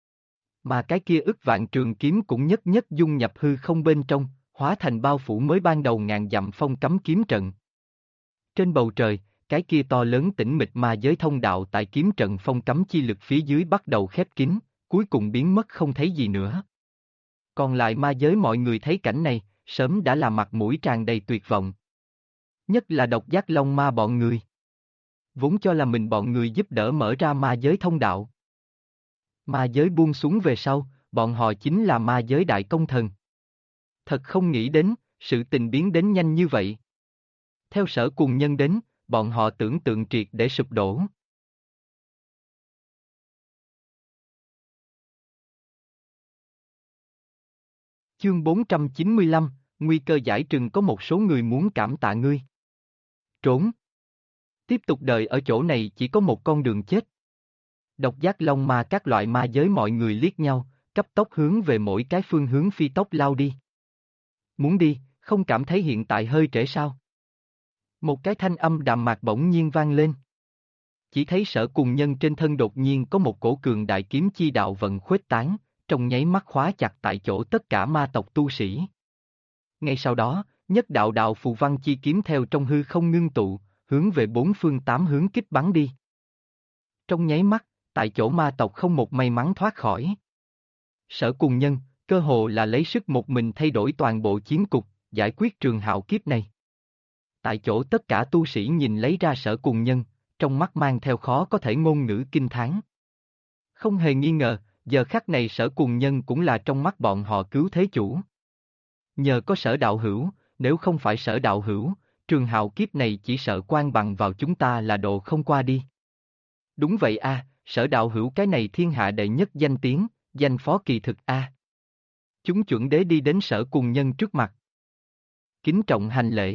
Mà cái kia ức vạn trường kiếm cũng nhất nhất dung nhập hư không bên trong, hóa thành bao phủ mới ban đầu ngàn dặm phong cấm kiếm trận. Trên bầu trời, cái kia to lớn tĩnh mịch ma giới thông đạo tại kiếm trận phong cấm chi lực phía dưới bắt đầu khép kín, cuối cùng biến mất không thấy gì nữa. Còn lại ma giới mọi người thấy cảnh này, sớm đã là mặt mũi tràn đầy tuyệt vọng. Nhất là Độc Giác Long Ma bọn người. vốn cho là mình bọn người giúp đỡ mở ra ma giới thông đạo. Ma giới buông xuống về sau, bọn họ chính là ma giới đại công thần. Thật không nghĩ đến, sự tình biến đến nhanh như vậy. Theo Sở Cùng Nhân đến, bọn họ tưởng tượng triệt để sụp đổ. Chương 495, nguy cơ giải trừng, có một số người muốn cảm tạ ngươi. Trốn. Tiếp tục đời ở chỗ này chỉ có một con đường chết. Độc giác long ma các loại ma giới mọi người liếc nhau, cấp tốc hướng về mỗi cái phương hướng phi tốc lao đi. Muốn đi, không cảm thấy hiện tại hơi trễ sao? Một cái thanh âm đạm mạc bỗng nhiên vang lên. Chỉ thấy Sở Cùng Nhân trên thân đột nhiên có một cổ cường đại kiếm chi đạo vận khuếch tán, trong nháy mắt khóa chặt tại chỗ tất cả ma tộc tu sĩ. Ngay sau đó, nhất đạo đạo phù văn chi kiếm theo trong hư không ngưng tụ, hướng về bốn phương tám hướng kích bắn đi. Trong nháy mắt, tại chỗ ma tộc không một may mắn thoát khỏi. Sở Cùng Nhân, cơ hồ là lấy sức một mình thay đổi toàn bộ chiến cục, giải quyết trường hạo kiếp này. Tại chỗ tất cả tu sĩ nhìn lấy ra Sở Cùng Nhân, trong mắt mang theo khó có thể ngôn ngữ kinh thán. Không hề nghi ngờ, giờ khắc này Sở Cùng Nhân cũng là trong mắt bọn họ cứu thế chủ. Nhờ có Sở đạo hữu, nếu không phải Sở đạo hữu, trường hạo kiếp này chỉ sợ quan bằng vào chúng ta là độ không qua đi. Đúng vậy a, Sở đạo hữu cái này thiên hạ đệ nhất danh tiếng, danh phó kỳ thực a. Chúng chuẩn đế đi đến Sở Cùng Nhân trước mặt. Kính trọng hành lễ.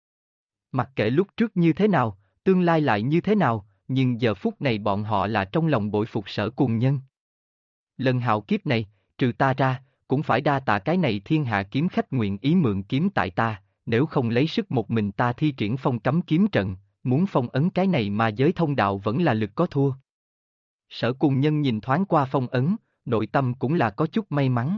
Mặc kệ lúc trước như thế nào, tương lai lại như thế nào, nhưng giờ phút này bọn họ là trong lòng bội phục Sở Cùng Nhân. Lần hạo kiếp này, trừ ta ra, cũng phải đa tạ cái này thiên hạ kiếm khách nguyện ý mượn kiếm tại ta, nếu không lấy sức một mình ta thi triển phong cấm kiếm trận, muốn phong ấn cái này mà giới thông đạo vẫn là lực có thua. Sở Cùng Nhân nhìn thoáng qua phong ấn, nội tâm cũng là có chút may mắn.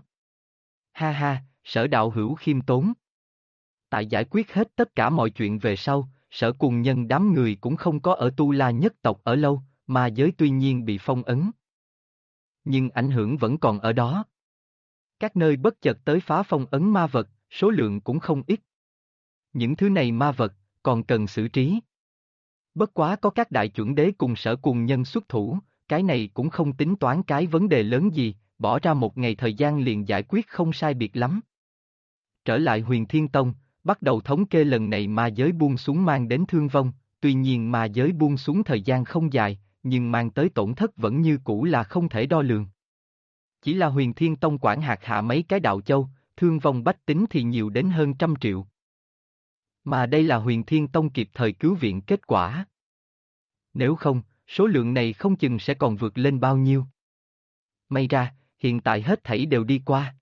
Ha ha, Sở đạo hữu khiêm tốn. Tại giải quyết hết tất cả mọi chuyện về sau, Sở Cùng Nhân đám người cũng không có ở Tu La nhất tộc ở lâu, mà giới tuy nhiên bị phong ấn. Nhưng ảnh hưởng vẫn còn ở đó. Các nơi bất chợt tới phá phong ấn ma vật, số lượng cũng không ít. Những thứ này ma vật, còn cần xử trí. Bất quá có các đại chuẩn đế cùng Sở Cùng Nhân xuất thủ, cái này cũng không tính toán cái vấn đề lớn gì, bỏ ra một ngày thời gian liền giải quyết không sai biệt lắm. Trở lại Huyền Thiên Tông, bắt đầu thống kê lần này ma giới buông xuống mang đến thương vong, tuy nhiên ma giới buông xuống thời gian không dài, nhưng mang tới tổn thất vẫn như cũ là không thể đo lường. Chỉ là Huyền Thiên Tông quản hạt hạ mấy cái đạo châu, thương vong bách tính thì nhiều đến hơn 100 triệu. Mà đây là Huyền Thiên Tông kịp thời cứu viện kết quả. Nếu không, số lượng này không chừng sẽ còn vượt lên bao nhiêu. May ra, hiện tại hết thảy đều đi qua.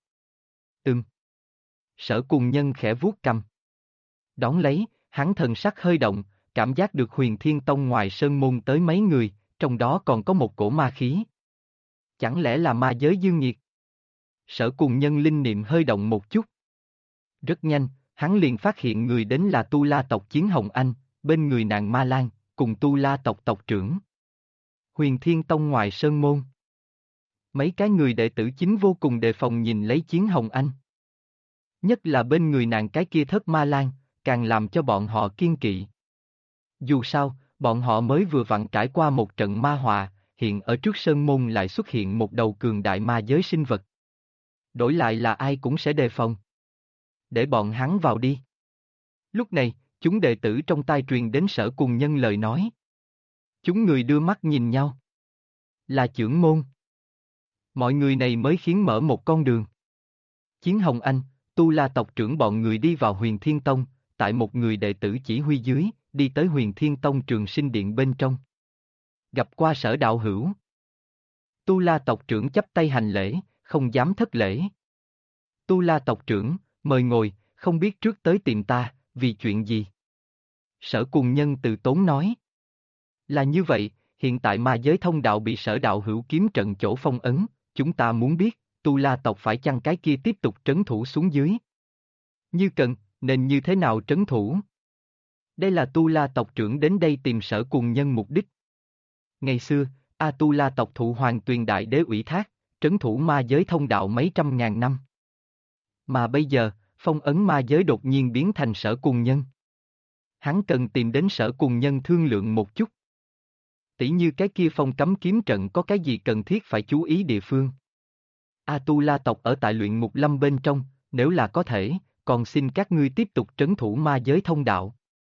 Sở Cùng Nhân khẽ vuốt cằm. Đón lấy, hắn thần sắc hơi động, cảm giác được Huyền Thiên Tông ngoài sơn môn tới mấy người, trong đó còn có một cổ ma khí. Chẳng lẽ là ma giới dương nhiệt? Sở Cùng Nhân linh niệm hơi động một chút. Rất nhanh, hắn liền phát hiện người đến là Tu La tộc Chiến Hồng Anh, bên người nàng Ma Lan, cùng Tu La tộc tộc trưởng. Huyền Thiên Tông ngoài sơn môn. Mấy cái người đệ tử chính vô cùng đề phòng nhìn lấy Chiến Hồng Anh. Nhất là bên người nàng cái kia thất Ma Lan, càng làm cho bọn họ kiêng kỵ. Dù sao, bọn họ mới vừa vặn trải qua một trận ma họa, hiện ở trước sơn môn lại xuất hiện một đầu cường đại ma giới sinh vật. Đổi lại là ai cũng sẽ đề phòng. Để bọn hắn vào đi. Lúc này, chúng đệ tử trong tai truyền đến Sở Cùng Nhân lời nói. Chúng người đưa mắt nhìn nhau. Là trưởng môn. Mọi người này mới khiến mở một con đường. Chiến Hồng Anh, Tu La tộc trưởng bọn người đi vào Huyền Thiên Tông, tại một người đệ tử chỉ huy dưới, đi tới Huyền Thiên Tông Trường Sinh Điện bên trong. Gặp qua Sở đạo hữu. Tu La tộc trưởng chắp tay hành lễ, không dám thất lễ. Tu La tộc trưởng, mời ngồi, không biết trước tới tìm ta, vì chuyện gì? Sở Cùng Nhân từ tốn nói. Là như vậy, hiện tại ma giới thông đạo bị Sở đạo hữu kiếm trận chỗ phong ấn, chúng ta muốn biết, Tu La tộc phải chăng cái kia tiếp tục trấn thủ xuống dưới? Như cần, nên như thế nào trấn thủ? Đây là Tu La tộc trưởng đến đây tìm Sở Cùng Nhân mục đích. Ngày xưa, A Tu La tộc thụ Hoàng Tuyền Đại Đế ủy thác, trấn thủ ma giới thông đạo mấy trăm ngàn năm. Mà bây giờ, phong ấn ma giới đột nhiên biến thành Sở Cùng Nhân. Hắn cần tìm đến Sở Cùng Nhân thương lượng một chút. tỉ như cái kia phong cấm kiếm trận có cái gì cần thiết phải chú ý địa phương. A-tu-la tộc ở tại luyện ngục lâm bên trong, nếu là có thể, còn xin các ngươi tiếp tục trấn thủ ma giới thông đạo.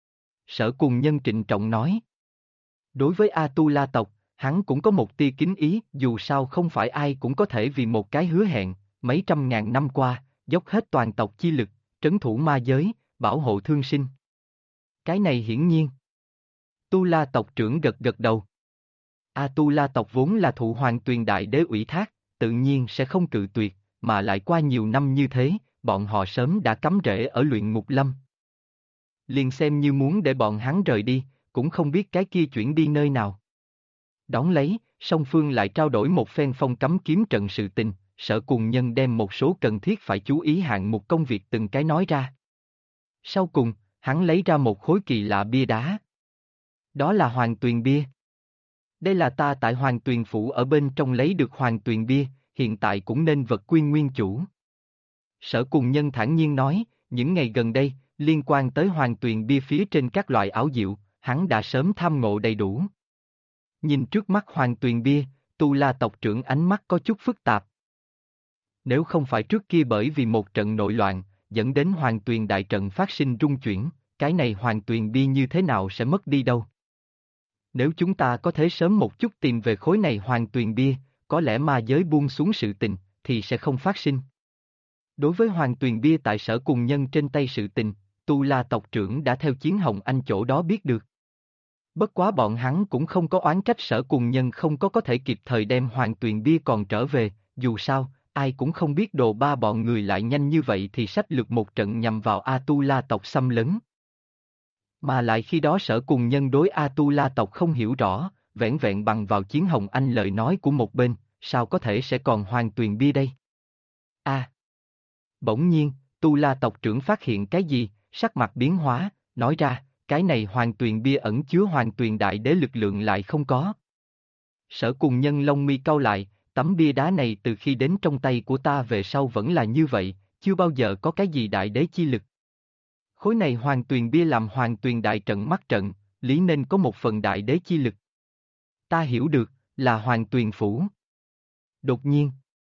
Sở Cùng Nhân trịnh trọng nói. Đối với A-tu-la tộc, hắn cũng có một tia kính ý, dù sao không phải ai cũng có thể vì một cái hứa hẹn, mấy trăm ngàn năm qua, dốc hết toàn tộc chi lực, trấn thủ ma giới, bảo hộ thương sinh. Cái này hiển nhiên. Tu-la tộc trưởng gật gật đầu. A-tu-la tộc vốn là thụ Hoàng Tuyền Đại Đế ủy thác, tự nhiên sẽ không cự tuyệt, mà lại qua nhiều năm như thế, bọn họ sớm đã cắm rễ ở luyện ngục lâm. Liền xem như muốn để bọn hắn rời đi, cũng không biết cái kia chuyển đi nơi nào. Đón lấy, song phương lại trao đổi một phen phong cấm kiếm trận sự tình, Sở Cùng Nhân đem một số cần thiết phải chú ý hạng mục công việc từng cái nói ra. Sau cùng, hắn lấy ra một khối kỳ lạ bia đá. Đó là Hoàng Tuyền bia. Đây là ta tại Hoàng Tuyền phủ ở bên trong lấy được Hoàng Tuyền bia, hiện tại cũng nên vật quy nguyên chủ. Sở Cùng Nhân thản nhiên nói, những ngày gần đây, liên quan tới Hoàng Tuyền bia phía trên các loại ảo diệu, hắn đã sớm tham ngộ đầy đủ. Nhìn trước mắt Hoàng Tuyền bia, Tu-la tộc trưởng ánh mắt có chút phức tạp. Nếu không phải trước kia bởi vì một trận nội loạn, dẫn đến Hoàng Tuyền đại trận phát sinh rung chuyển, cái này Hoàng Tuyền bia như thế nào sẽ mất đi đâu. Nếu chúng ta có thể sớm một chút tìm về khối này Hoàng Tuyền bia, có lẽ ma giới buông xuống sự tình, thì sẽ không phát sinh. Đối với Hoàng Tuyền bia tại Sở Cùng Nhân trên tay sự tình, Tu-la tộc trưởng đã theo Chiến Hồng Anh chỗ đó biết được. Bất quá bọn hắn cũng không có oán trách Sở Cùng Nhân không có thể kịp thời đem Hoàng Tuyền bia còn trở về, dù sao, ai cũng không biết Đồ Ba bọn người lại nhanh như vậy thì sách lược một trận nhằm vào A-tu-la tộc xâm lấn. Mà lại khi đó Sở Cùng Nhân đối A-tu-la tộc không hiểu rõ, vẻn vẹn bằng vào Chiến Hồng Anh lời nói của một bên, sao có thể sẽ còn Hoàng Tuyền bia đây? Bỗng nhiên, Tu-la tộc trưởng phát hiện cái gì, sắc mặt biến hóa, nói ra, cái này Hoàng Tuyền bia ẩn chứa Hoàng Tuyền Đại Đế lực lượng lại không có. Sở Cùng Nhân lông mi cau lại, tấm bia đá này từ khi đến trong tay của ta về sau vẫn là như vậy, chưa bao giờ có cái gì Đại Đế chi lực. Khối này Hoàng Tuyền bia làm Hoàng Tuyền Đại trận mắt trận, lý nên có một phần Đại Đế chi lực. Ta hiểu được, là Hoàng Tuyền phủ. Đột nhiên,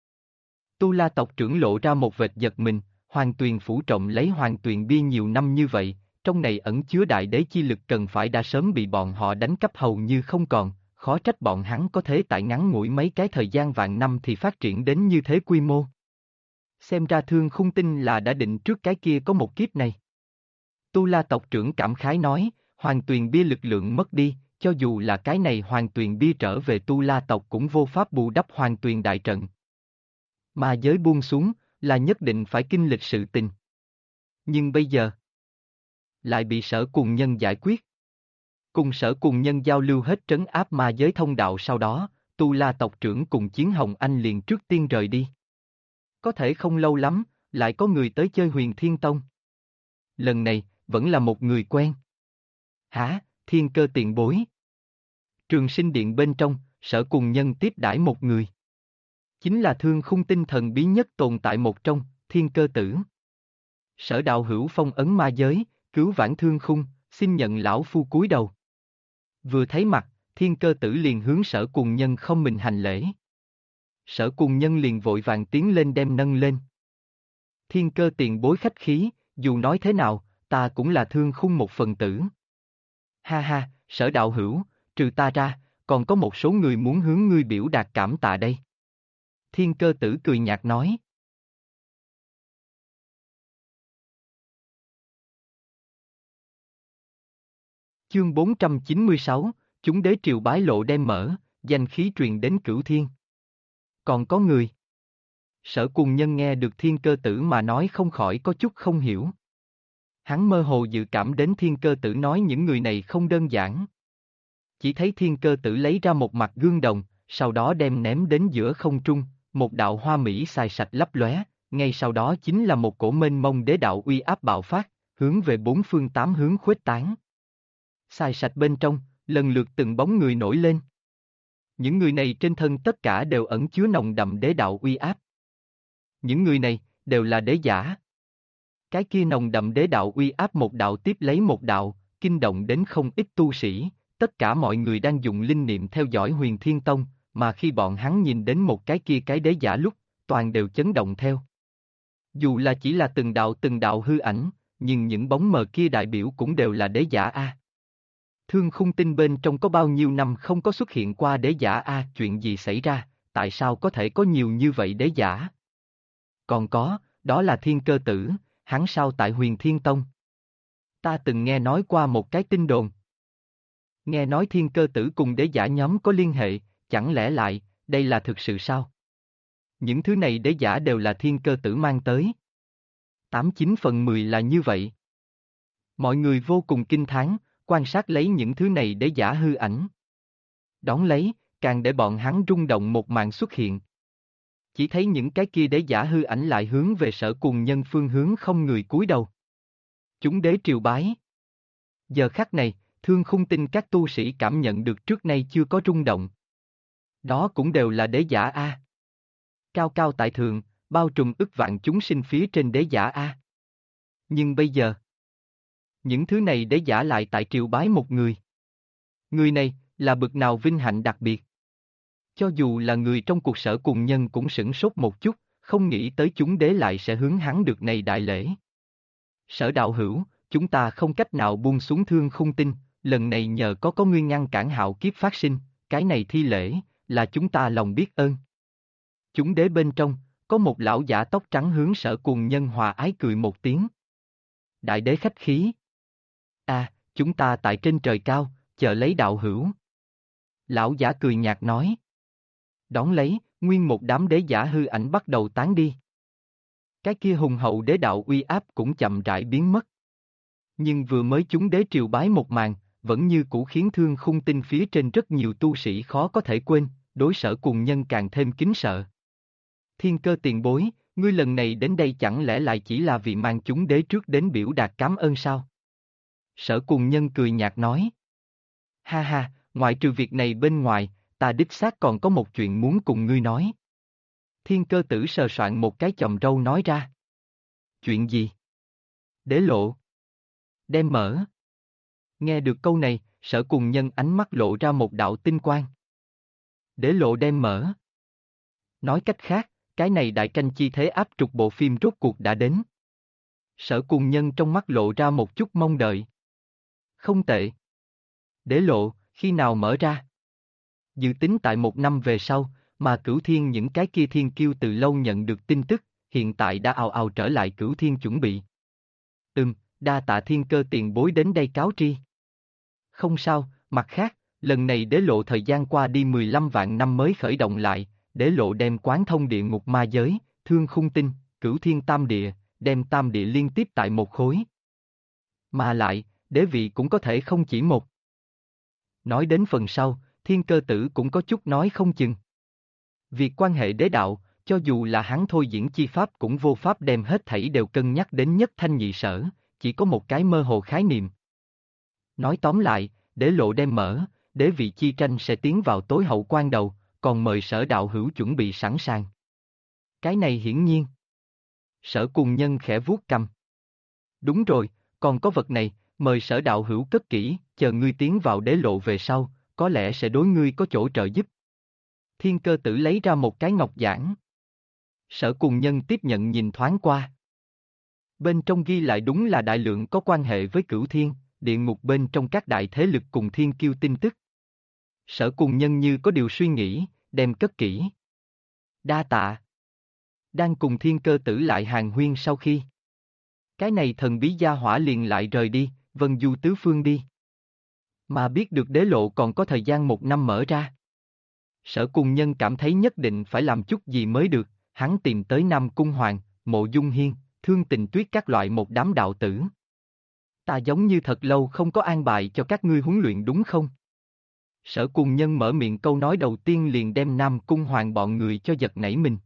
Tu-la tộc trưởng lộ ra một vệt giật mình, Hoàng Tuyền phủ trọng lấy Hoàng Tuyền bia nhiều năm như vậy, trong này ẩn chứa Đại Đế chi lực cần phải đã sớm bị bọn họ đánh cắp hầu như không còn, khó trách bọn hắn có thể tại ngắn ngủi mấy cái thời gian vạn năm thì phát triển đến như thế quy mô. Xem ra Thương Khung Tinh là đã định trước cái kia có một kiếp này. Tu-la tộc trưởng cảm khái nói, Hoàng Tuyền bia lực lượng mất đi, cho dù là cái này Hoàng Tuyền bia trở về Tu-la tộc cũng vô pháp bù đắp Hoàng Tuyền đại trận. Mà giới buông xuống, là nhất định phải kinh lịch sự tình. Nhưng bây giờ, lại bị Sở Cùng Nhân giải quyết. Cùng Sở Cùng Nhân giao lưu hết trấn áp ma giới thông đạo sau đó, Tu-la tộc trưởng cùng Chiến Hồng Anh liền trước tiên rời đi. Có thể không lâu lắm, lại có người tới chơi Huyền Thiên Tông. Lần này, vẫn là một người quen. Hả, Thiên Cơ tiền bối. Trường Sinh Điện bên trong, Sở Cùng Nhân tiếp đãi một người. Chính là Thương Khung Tinh thần bí nhất tồn tại một trong, Thiên Cơ tử. Sở đạo hữu phong ấn ma giới, cứu vãn thương khung, xin nhận lão phu cúi đầu. Vừa thấy mặt, Thiên Cơ tử liền hướng Sở Cùng Nhân không mình hành lễ. Sở Cùng Nhân liền vội vàng tiến lên đem nâng lên. Thiên Cơ tiền bối khách khí, dù nói thế nào, ta cũng là thương khung một phần tử. Ha ha, Sở đạo hữu, trừ ta ra, còn có một số người muốn hướng ngươi biểu đạt cảm tạ đây. Thiên Cơ tử cười nhạt nói. Chương 496, chúng đế triều bái lộ đem mở, danh khí truyền đến cửu thiên. Còn có người. Sở Cùng Nhân nghe được Thiên Cơ tử mà nói không khỏi có chút không hiểu. Hắn mơ hồ dự cảm đến Thiên Cơ tử nói những người này không đơn giản. Chỉ thấy Thiên Cơ tử lấy ra một mặt gương đồng, sau đó đem ném đến giữa không trung, một đạo hoa mỹ xài sạch lấp lóe, ngay sau đó chính là một cổ mênh mông đế đạo uy áp bạo phát, hướng về bốn phương tám hướng khuếch tán. Xài sạch bên trong, lần lượt từng bóng người nổi lên. Những người này trên thân tất cả đều ẩn chứa nồng đậm đế đạo uy áp. Những người này, đều là đế giả. Cái kia nồng đậm đế đạo uy áp một đạo tiếp lấy một đạo, kinh động đến không ít tu sĩ, tất cả mọi người đang dùng linh niệm theo dõi Huyền Thiên Tông, mà khi bọn hắn nhìn đến một cái kia cái đế giả lúc, toàn đều chấn động theo. Dù là chỉ là từng đạo hư ảnh, nhưng những bóng mờ kia đại biểu cũng đều là đế giả A. Thương Khung Tinh bên trong có bao nhiêu năm không có xuất hiện qua đế giả A, chuyện gì xảy ra, tại sao có thể có nhiều như vậy đế giả? Còn có, đó là Thiên Cơ Tử, hắn sao tại Huyền Thiên Tông? Ta từng nghe nói qua một cái tin đồn. Nghe nói Thiên Cơ Tử cùng đế giả nhóm có liên hệ, chẳng lẽ lại, đây là thực sự sao? Những thứ này đế giả đều là Thiên Cơ Tử mang tới. 89/10 là như vậy. Mọi người vô cùng kinh thán, quan sát lấy những thứ này đế giả hư ảnh. Đón lấy, càng để bọn hắn rung động một màn xuất hiện. Chỉ thấy những cái kia đế giả hư ảnh lại hướng về Sở Cùng Nhân phương hướng không người cúi đầu. Chúng đế triều bái. Giờ khắc này, Thương Khung Tinh các tu sĩ cảm nhận được trước nay chưa có rung động. Đó cũng đều là đế giả A. Cao cao tại thượng, bao trùm ức vạn chúng sinh phía trên đế giả A. Nhưng bây giờ, những thứ này đế giả lại tại triều bái một người. Người này, là bực nào vinh hạnh đặc biệt. Cho dù là người trong cuộc Sở Cùng Nhân cũng sửng sốt một chút, không nghĩ tới chúng đế lại sẽ hướng hắn được này đại lễ. Sở đạo hữu, chúng ta không cách nào buông xuống Thương Khung Tinh, lần này nhờ có ngươi ngăn cản hạo kiếp phát sinh, cái này thi lễ, là chúng ta lòng biết ơn. Chúng đế bên trong, có một lão giả tóc trắng hướng Sở Cùng Nhân hòa ái cười một tiếng. Đại đế khách khí. Chúng ta tại trên trời cao, chờ lấy đạo hữu. Lão giả cười nhạt nói. Đón lấy, nguyên một đám đế giả hư ảnh bắt đầu tán đi. Cái kia hùng hậu đế đạo uy áp cũng chậm rãi biến mất. Nhưng vừa mới chúng đế triều bái một màn, vẫn như cũ khiến Thương Khung Tinh phía trên rất nhiều tu sĩ khó có thể quên, đối Sở Cùng Nhân càng thêm kính sợ. Thiên Cơ tiền bối, ngươi lần này đến đây chẳng lẽ lại chỉ là vì mang chúng đế trước đến biểu đạt cảm ơn sao? Sở Cùng Nhân cười nhạt nói. Ha ha, ngoại trừ việc này bên ngoài, ta đích xác còn có một chuyện muốn cùng ngươi nói. Thiên Cơ tử sờ soạn một cái chòm râu nói ra. Chuyện gì? Đế lộ. Đem mở. Nghe được câu này, Sở Cùng Nhân ánh mắt lộ ra một đạo tinh quang. Đế lộ đem mở. Nói cách khác, cái này đại canh chi thế áp trục bộ phim rốt cuộc đã đến. Sở Cùng Nhân trong mắt lộ ra một chút mong đợi. Không tệ. Đế lộ, khi nào mở ra? Dự tính tại 1 năm về sau, mà Cửu Thiên những cái kia thiên kiêu từ lâu nhận được tin tức, hiện tại đã ào ào trở lại Cửu Thiên chuẩn bị. Đa tạ Thiên Cơ tiền bối đến đây cáo tri. Không sao, mặt khác, lần này đế lộ thời gian qua đi 15 vạn năm mới khởi động lại, đế lộ đem quán thông địa ngục ma giới, Thương Khung Tinh, Cửu Thiên tam địa, đem tam địa liên tiếp tại một khối. Mà lại, đế vị cũng có thể không chỉ một. Nói đến phần sau, Thiên Cơ tử cũng có chút nói không chừng. Việc quan hệ đế đạo, cho dù là hắn thôi diễn chi pháp cũng vô pháp đem hết thảy đều cân nhắc đến nhất thanh nhị sở, chỉ có một cái mơ hồ khái niệm. Nói tóm lại, đế lộ đem mở, đế vị chi tranh sẽ tiến vào tối hậu quan đầu, còn mời Sở đạo hữu chuẩn bị sẵn sàng. Cái này hiển nhiên. Sở Cùng Nhân khẽ vuốt cằm. Đúng rồi, còn có vật này, mời Sở đạo hữu cất kỹ, chờ ngươi tiến vào đế lộ về sau, có lẽ sẽ đối ngươi có chỗ trợ giúp. Thiên Cơ tử lấy ra một cái ngọc giản. Sở Cùng Nhân tiếp nhận nhìn thoáng qua. Bên trong ghi lại đúng là đại lượng có quan hệ với Cửu Thiên, địa ngục bên trong các đại thế lực cùng thiên kiêu tin tức. Sở Cùng Nhân như có điều suy nghĩ, đem cất kỹ. Đa tạ. Đang cùng Thiên Cơ tử lại hàng huyên sau khi. Cái này thần bí gia hỏa liền lại rời đi, vân du tứ phương đi. Mà biết được đế lộ còn có thời gian 1 năm mở ra. Sở Cùng Nhân cảm thấy nhất định phải làm chút gì mới được, hắn tìm tới Nam Cung Hoàng, Mộ Dung Hiên, Thương Tình Tuyết các loại một đám đạo tử. Ta giống như thật lâu không có an bài cho các ngươi huấn luyện đúng không? Sở Cùng Nhân mở miệng câu nói đầu tiên liền đem Nam Cung Hoàng bọn người cho giật nảy mình.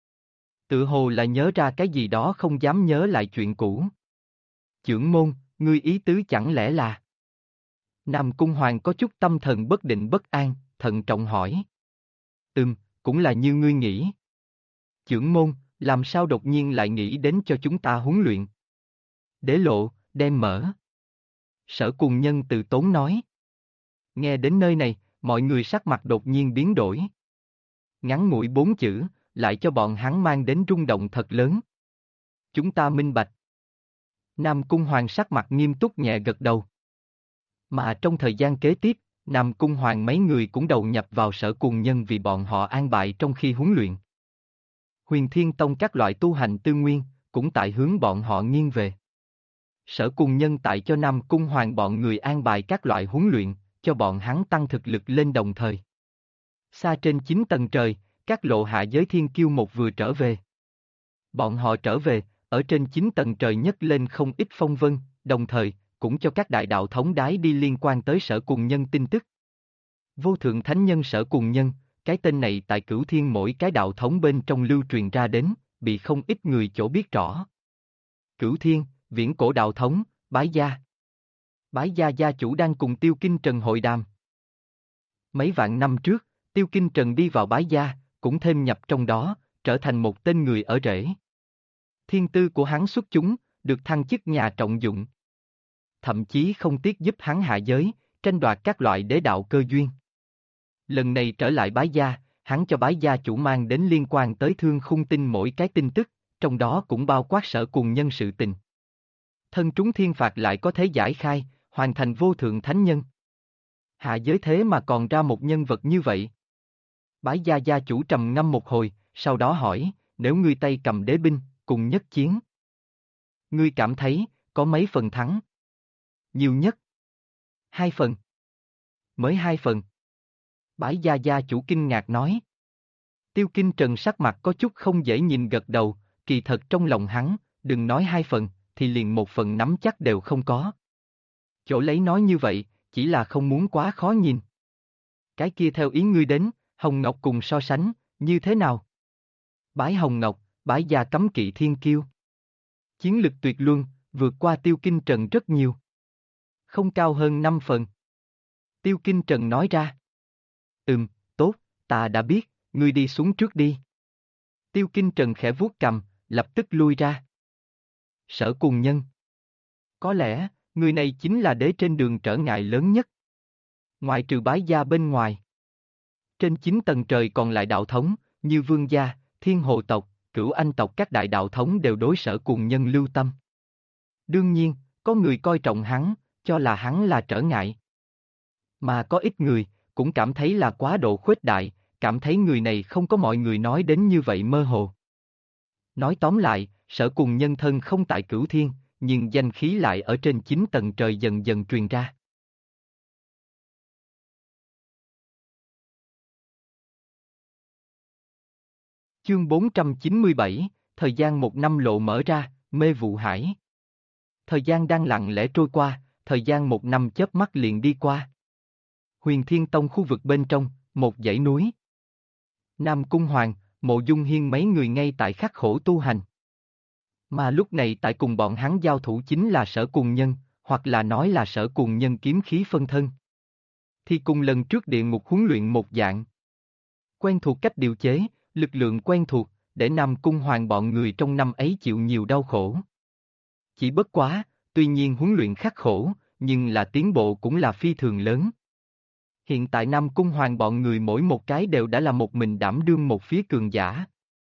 Tự hồ là nhớ ra cái gì đó không dám nhớ lại chuyện cũ. Chưởng môn, ngươi ý tứ chẳng lẽ là... Nam Cung Hoàng có chút tâm thần bất định bất an, thận trọng hỏi. Cũng là như ngươi nghĩ. Chưởng môn, làm sao đột nhiên lại nghĩ đến cho chúng ta huấn luyện? Đế lộ, đem mở. Sở Cùng Nhân từ tốn nói. Nghe đến nơi này, mọi người sắc mặt đột nhiên biến đổi. Ngắn ngủi 4 chữ, lại cho bọn hắn mang đến rung động thật lớn. Chúng ta minh bạch. Nam Cung Hoàng sắc mặt nghiêm túc nhẹ gật đầu. Mà trong thời gian kế tiếp, Nam Cung Hoàng mấy người cũng đầu nhập vào Sở Cuồng Nhân vì bọn họ an bài trong khi huấn luyện. Huyền Thiên Tông các loại tu hành tư nguyên, cũng tại hướng bọn họ nghiêng về. Sở Cuồng Nhân tại cho Nam Cung Hoàng bọn người an bài các loại huấn luyện, cho bọn hắn tăng thực lực lên đồng thời. Xa trên 9 tầng trời, các lộ hạ giới thiên kiêu một vừa trở về. Bọn họ trở về, ở trên 9 tầng trời nhất lên không ít phong vân, đồng thời, cũng cho các đại đạo thống đái đi liên quan tới Sở Cuồng Nhân tin tức. Vô thượng thánh nhân Sở Cuồng Nhân, cái tên này tại Cửu Thiên mỗi cái đạo thống bên trong lưu truyền ra đến, bị không ít người chỗ biết rõ. Cửu Thiên, viễn cổ đạo thống, Bái Gia. Bái Gia gia chủ đang cùng Tiêu Kinh Trần hội đàm. Mấy vạn năm trước, Tiêu Kinh Trần đi vào Bái Gia, cũng thêm nhập trong đó, trở thành một tên người ở rễ. Thiên tư của hắn xuất chúng, được thăng chức nhà trọng dụng. Thậm chí không tiếc giúp hắn hạ giới, tranh đoạt các loại đế đạo cơ duyên. Lần này trở lại Bái Gia, hắn cho Bái Gia chủ mang đến liên quan tới Thương Khung Tinh mỗi cái tin tức, trong đó cũng bao quát Sở Cuồng Nhân sự tình. Thân trúng thiên phạt lại có thể giải khai, hoàn thành vô thượng thánh nhân. Hạ giới thế mà còn ra một nhân vật như vậy. Bái Gia gia chủ trầm ngâm một hồi, sau đó hỏi, nếu ngươi tay cầm đế binh, cùng nhất chiến. Ngươi cảm thấy, có mấy phần thắng? Nhiều nhất. 2 phần. Mới 2 phần. Bái Gia gia chủ kinh ngạc nói. Tiêu Kinh Trần sắc mặt có chút không dễ nhìn gật đầu, kỳ thật trong lòng hắn, đừng nói 2 phần, thì liền 1 phần nắm chắc đều không có. Chỗ lấy nói như vậy, chỉ là không muốn quá khó nhìn. Cái kia theo ý ngươi đến, Hồng Ngọc cùng so sánh, như thế nào? Bái Hồng Ngọc, Bái Gia cấm kỵ thiên kiêu. Chiến lực tuyệt luân, vượt qua Tiêu Kinh Trần rất nhiều. Không cao hơn 5 phần. Tiêu Kinh Trần nói ra. Tốt, ta đã biết, ngươi đi xuống trước đi. Tiêu Kinh Trần khẽ vuốt cằm, lập tức lui ra. Sở Cuồng Nhân. Có lẽ, người này chính là đế trên đường trở ngại lớn nhất. Ngoại trừ Bái Gia bên ngoài. Trên 9 tầng trời còn lại đạo thống, như Vương Gia, Thiên Hồ tộc, Cửu Anh tộc các đại đạo thống đều đối Sở Cuồng Nhân lưu tâm. Đương nhiên, có người coi trọng hắn, cho là hắn là trở ngại. Mà có ít người, cũng cảm thấy là quá độ khuếch đại, cảm thấy người này không có mọi người nói đến như vậy mơ hồ. Nói tóm lại, Sở Cuồng Nhân thân không tại Cửu Thiên, nhưng danh khí lại ở trên 9 tầng trời dần dần truyền ra. Chương 497, thời gian 1 năm lộ mở ra, mê vụ hải. Thời gian đang lặng lẽ trôi qua, thời gian 1 năm chớp mắt liền đi qua. Huyền Thiên Tông khu vực bên trong, một dãy núi. Nam Cung Hoàng, Mộ Dung Hiên mấy người ngay tại khắc khổ tu hành. Mà lúc này tại cùng bọn hắn giao thủ chính là Sở Cuồng Nhân, hoặc là nói là Sở Cuồng Nhân kiếm khí phân thân. Thì cùng lần trước địa ngục huấn luyện một dạng. Quen thuộc cách điều chế, lực lượng quen thuộc, để Nam Cung Hoàng bọn người trong năm ấy chịu nhiều đau khổ. Chỉ bất quá, tuy nhiên huấn luyện khắc khổ, nhưng là tiến bộ cũng là phi thường lớn. Hiện tại Nam Cung Hoàng bọn người mỗi một cái đều đã là một mình đảm đương một phía cường giả.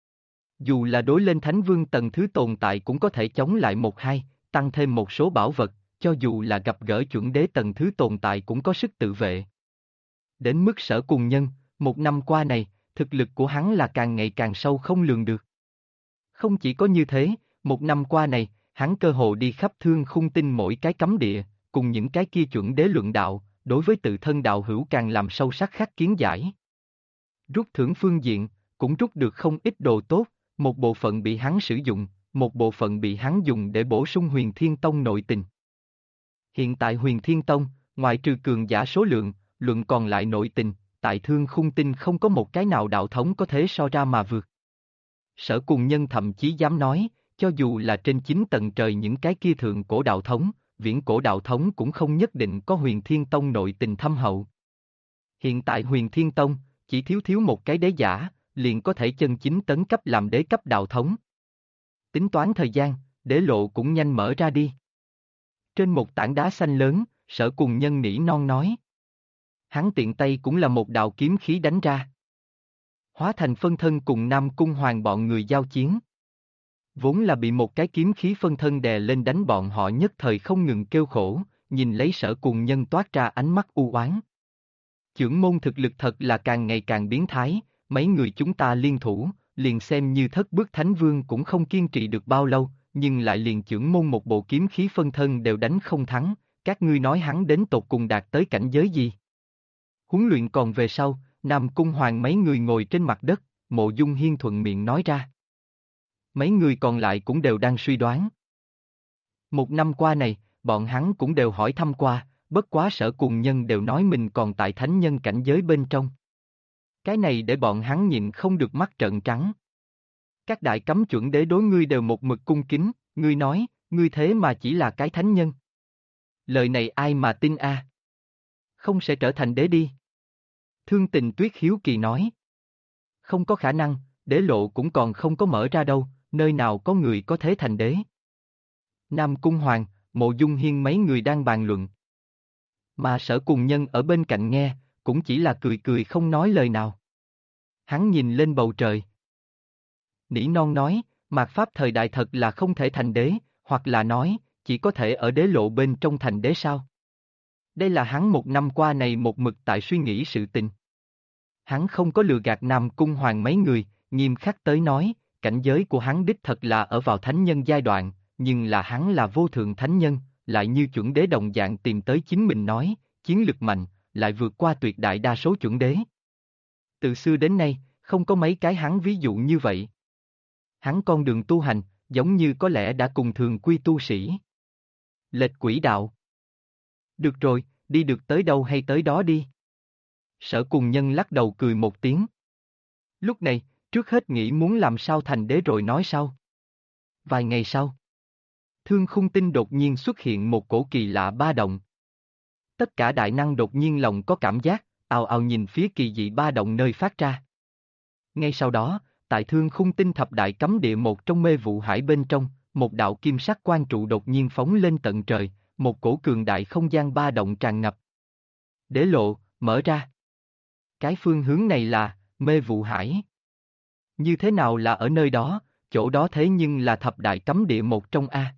Dù là đối lên Thánh Vương tầng thứ tồn tại cũng có thể chống lại 1-2, tăng thêm một số bảo vật, cho dù là gặp gỡ chuẩn đế tầng thứ tồn tại cũng có sức tự vệ. Đến mức Sở Cuồng Nhân, 1 năm qua này, thực lực của hắn là càng ngày càng sâu không lường được. Không chỉ có như thế, 1 năm qua này, hắn cơ hồ đi khắp Thương Khung Tinh mỗi cái cấm địa, cùng những cái kia chuẩn đế luận đạo, đối với tự thân đạo hữu càng làm sâu sắc khắc kiến giải. Rút thưởng phương diện, cũng rút được không ít đồ tốt, một bộ phận bị hắn sử dụng, một bộ phận bị hắn dùng để bổ sung Huyền Thiên Tông nội tình. Hiện tại Huyền Thiên Tông, ngoại trừ cường giả số lượng, luận còn lại nội tình, tại Thương Khung Tinh không có một cái nào đạo thống có thể so ra mà vượt. Sở Cuồng Nhân thậm chí dám nói, cho dù là trên 9 tầng trời những cái kia thượng cổ đạo thống, viễn cổ đạo thống cũng không nhất định có Huyền Thiên Tông nội tình thâm hậu. Hiện tại Huyền Thiên Tông, chỉ thiếu một cái đế giả, liền có thể chân chính tấn cấp làm đế cấp đạo thống. Tính toán thời gian, đế lộ cũng nhanh mở ra đi. Trên một tảng đá xanh lớn, Sở Cuồng Nhân nỉ non nói. Hắn tiện tay cũng là một đạo kiếm khí đánh ra. Hóa thành phân thân cùng Nam Cung Hoàng bọn người giao chiến. Vốn là bị một cái kiếm khí phân thân đè lên đánh bọn họ nhất thời không ngừng kêu khổ, nhìn lấy Sở Cùng Nhân toát ra ánh mắt u oán. Chưởng môn thực lực thật là càng ngày càng biến thái, mấy người chúng ta liên thủ, liền xem như thất bước thánh vương cũng không kiên trì được bao lâu, nhưng lại liền chưởng môn một bộ kiếm khí phân thân đều đánh không thắng, các ngươi nói hắn đến tột cùng đạt tới cảnh giới gì? Huấn luyện còn về sau, Nam Cung Hoàng mấy người ngồi trên mặt đất, Mộ Dung Hiên thuận miệng nói ra. Mấy người còn lại cũng đều đang suy đoán. Một năm qua này, bọn hắn cũng đều hỏi thăm qua, bất quá Sở Cùng Nhân đều nói mình còn tại thánh nhân cảnh giới bên trong. Cái này để bọn hắn nhịn không được mắt trợn trắng. Các đại cấm chuẩn đế đối ngươi đều một mực cung kính, ngươi nói, ngươi thế mà chỉ là cái thánh nhân. Lời này ai mà tin a? Không sẽ trở thành đế đi. Thương Tình Tuyết hiếu kỳ nói. Không có khả năng, đế lộ cũng còn không có mở ra đâu, nơi nào có người có thế thành đế. Nam Cung Hoàng, Mộ Dung Hiên mấy người đang bàn luận. Mà Sở Cùng Nhân ở bên cạnh nghe, cũng chỉ là cười cười không nói lời nào. Hắn nhìn lên bầu trời. Nỉ non nói, mạt pháp thời đại thật là không thể thành đế, hoặc là nói, chỉ có thể ở đế lộ bên trong thành đế sao? Đây là hắn một năm qua này một mực tại suy nghĩ sự tình. Hắn không có lừa gạt Nam Cung Hoàng mấy người, nghiêm khắc tới nói, cảnh giới của hắn đích thật là ở vào thánh nhân giai đoạn, nhưng là hắn là vô thượng thánh nhân, lại như chuẩn đế đồng dạng tìm tới chính mình nói, chiến lực mạnh, lại vượt qua tuyệt đại đa số chuẩn đế. Từ xưa đến nay, không có mấy cái hắn ví dụ như vậy. Hắn con đường tu hành, giống như có lẽ đã cùng thường quy tu sĩ. Lệch quỹ đạo. Được rồi, đi được tới đâu hay tới đó đi. Sở Cùng Nhân lắc đầu cười một tiếng. Lúc này, trước hết nghĩ muốn làm sao thành đế rồi nói sau. Vài ngày sau, Thương Khung Tinh đột nhiên xuất hiện một cổ kỳ lạ ba động. Tất cả đại năng đột nhiên lòng có cảm giác, ào ào nhìn phía kỳ dị ba động nơi phát ra. Ngay sau đó, tại Thương Khung Tinh thập đại cấm địa một trong mê vụ hải bên trong, một đạo kim sắc quang trụ đột nhiên phóng lên tận trời, một cổ cường đại không gian ba động tràn ngập. Đế lộ, mở ra. Cái phương hướng này là, mê vụ hải. Như thế nào là ở nơi đó, chỗ đó thế nhưng là thập đại cấm địa một trong A.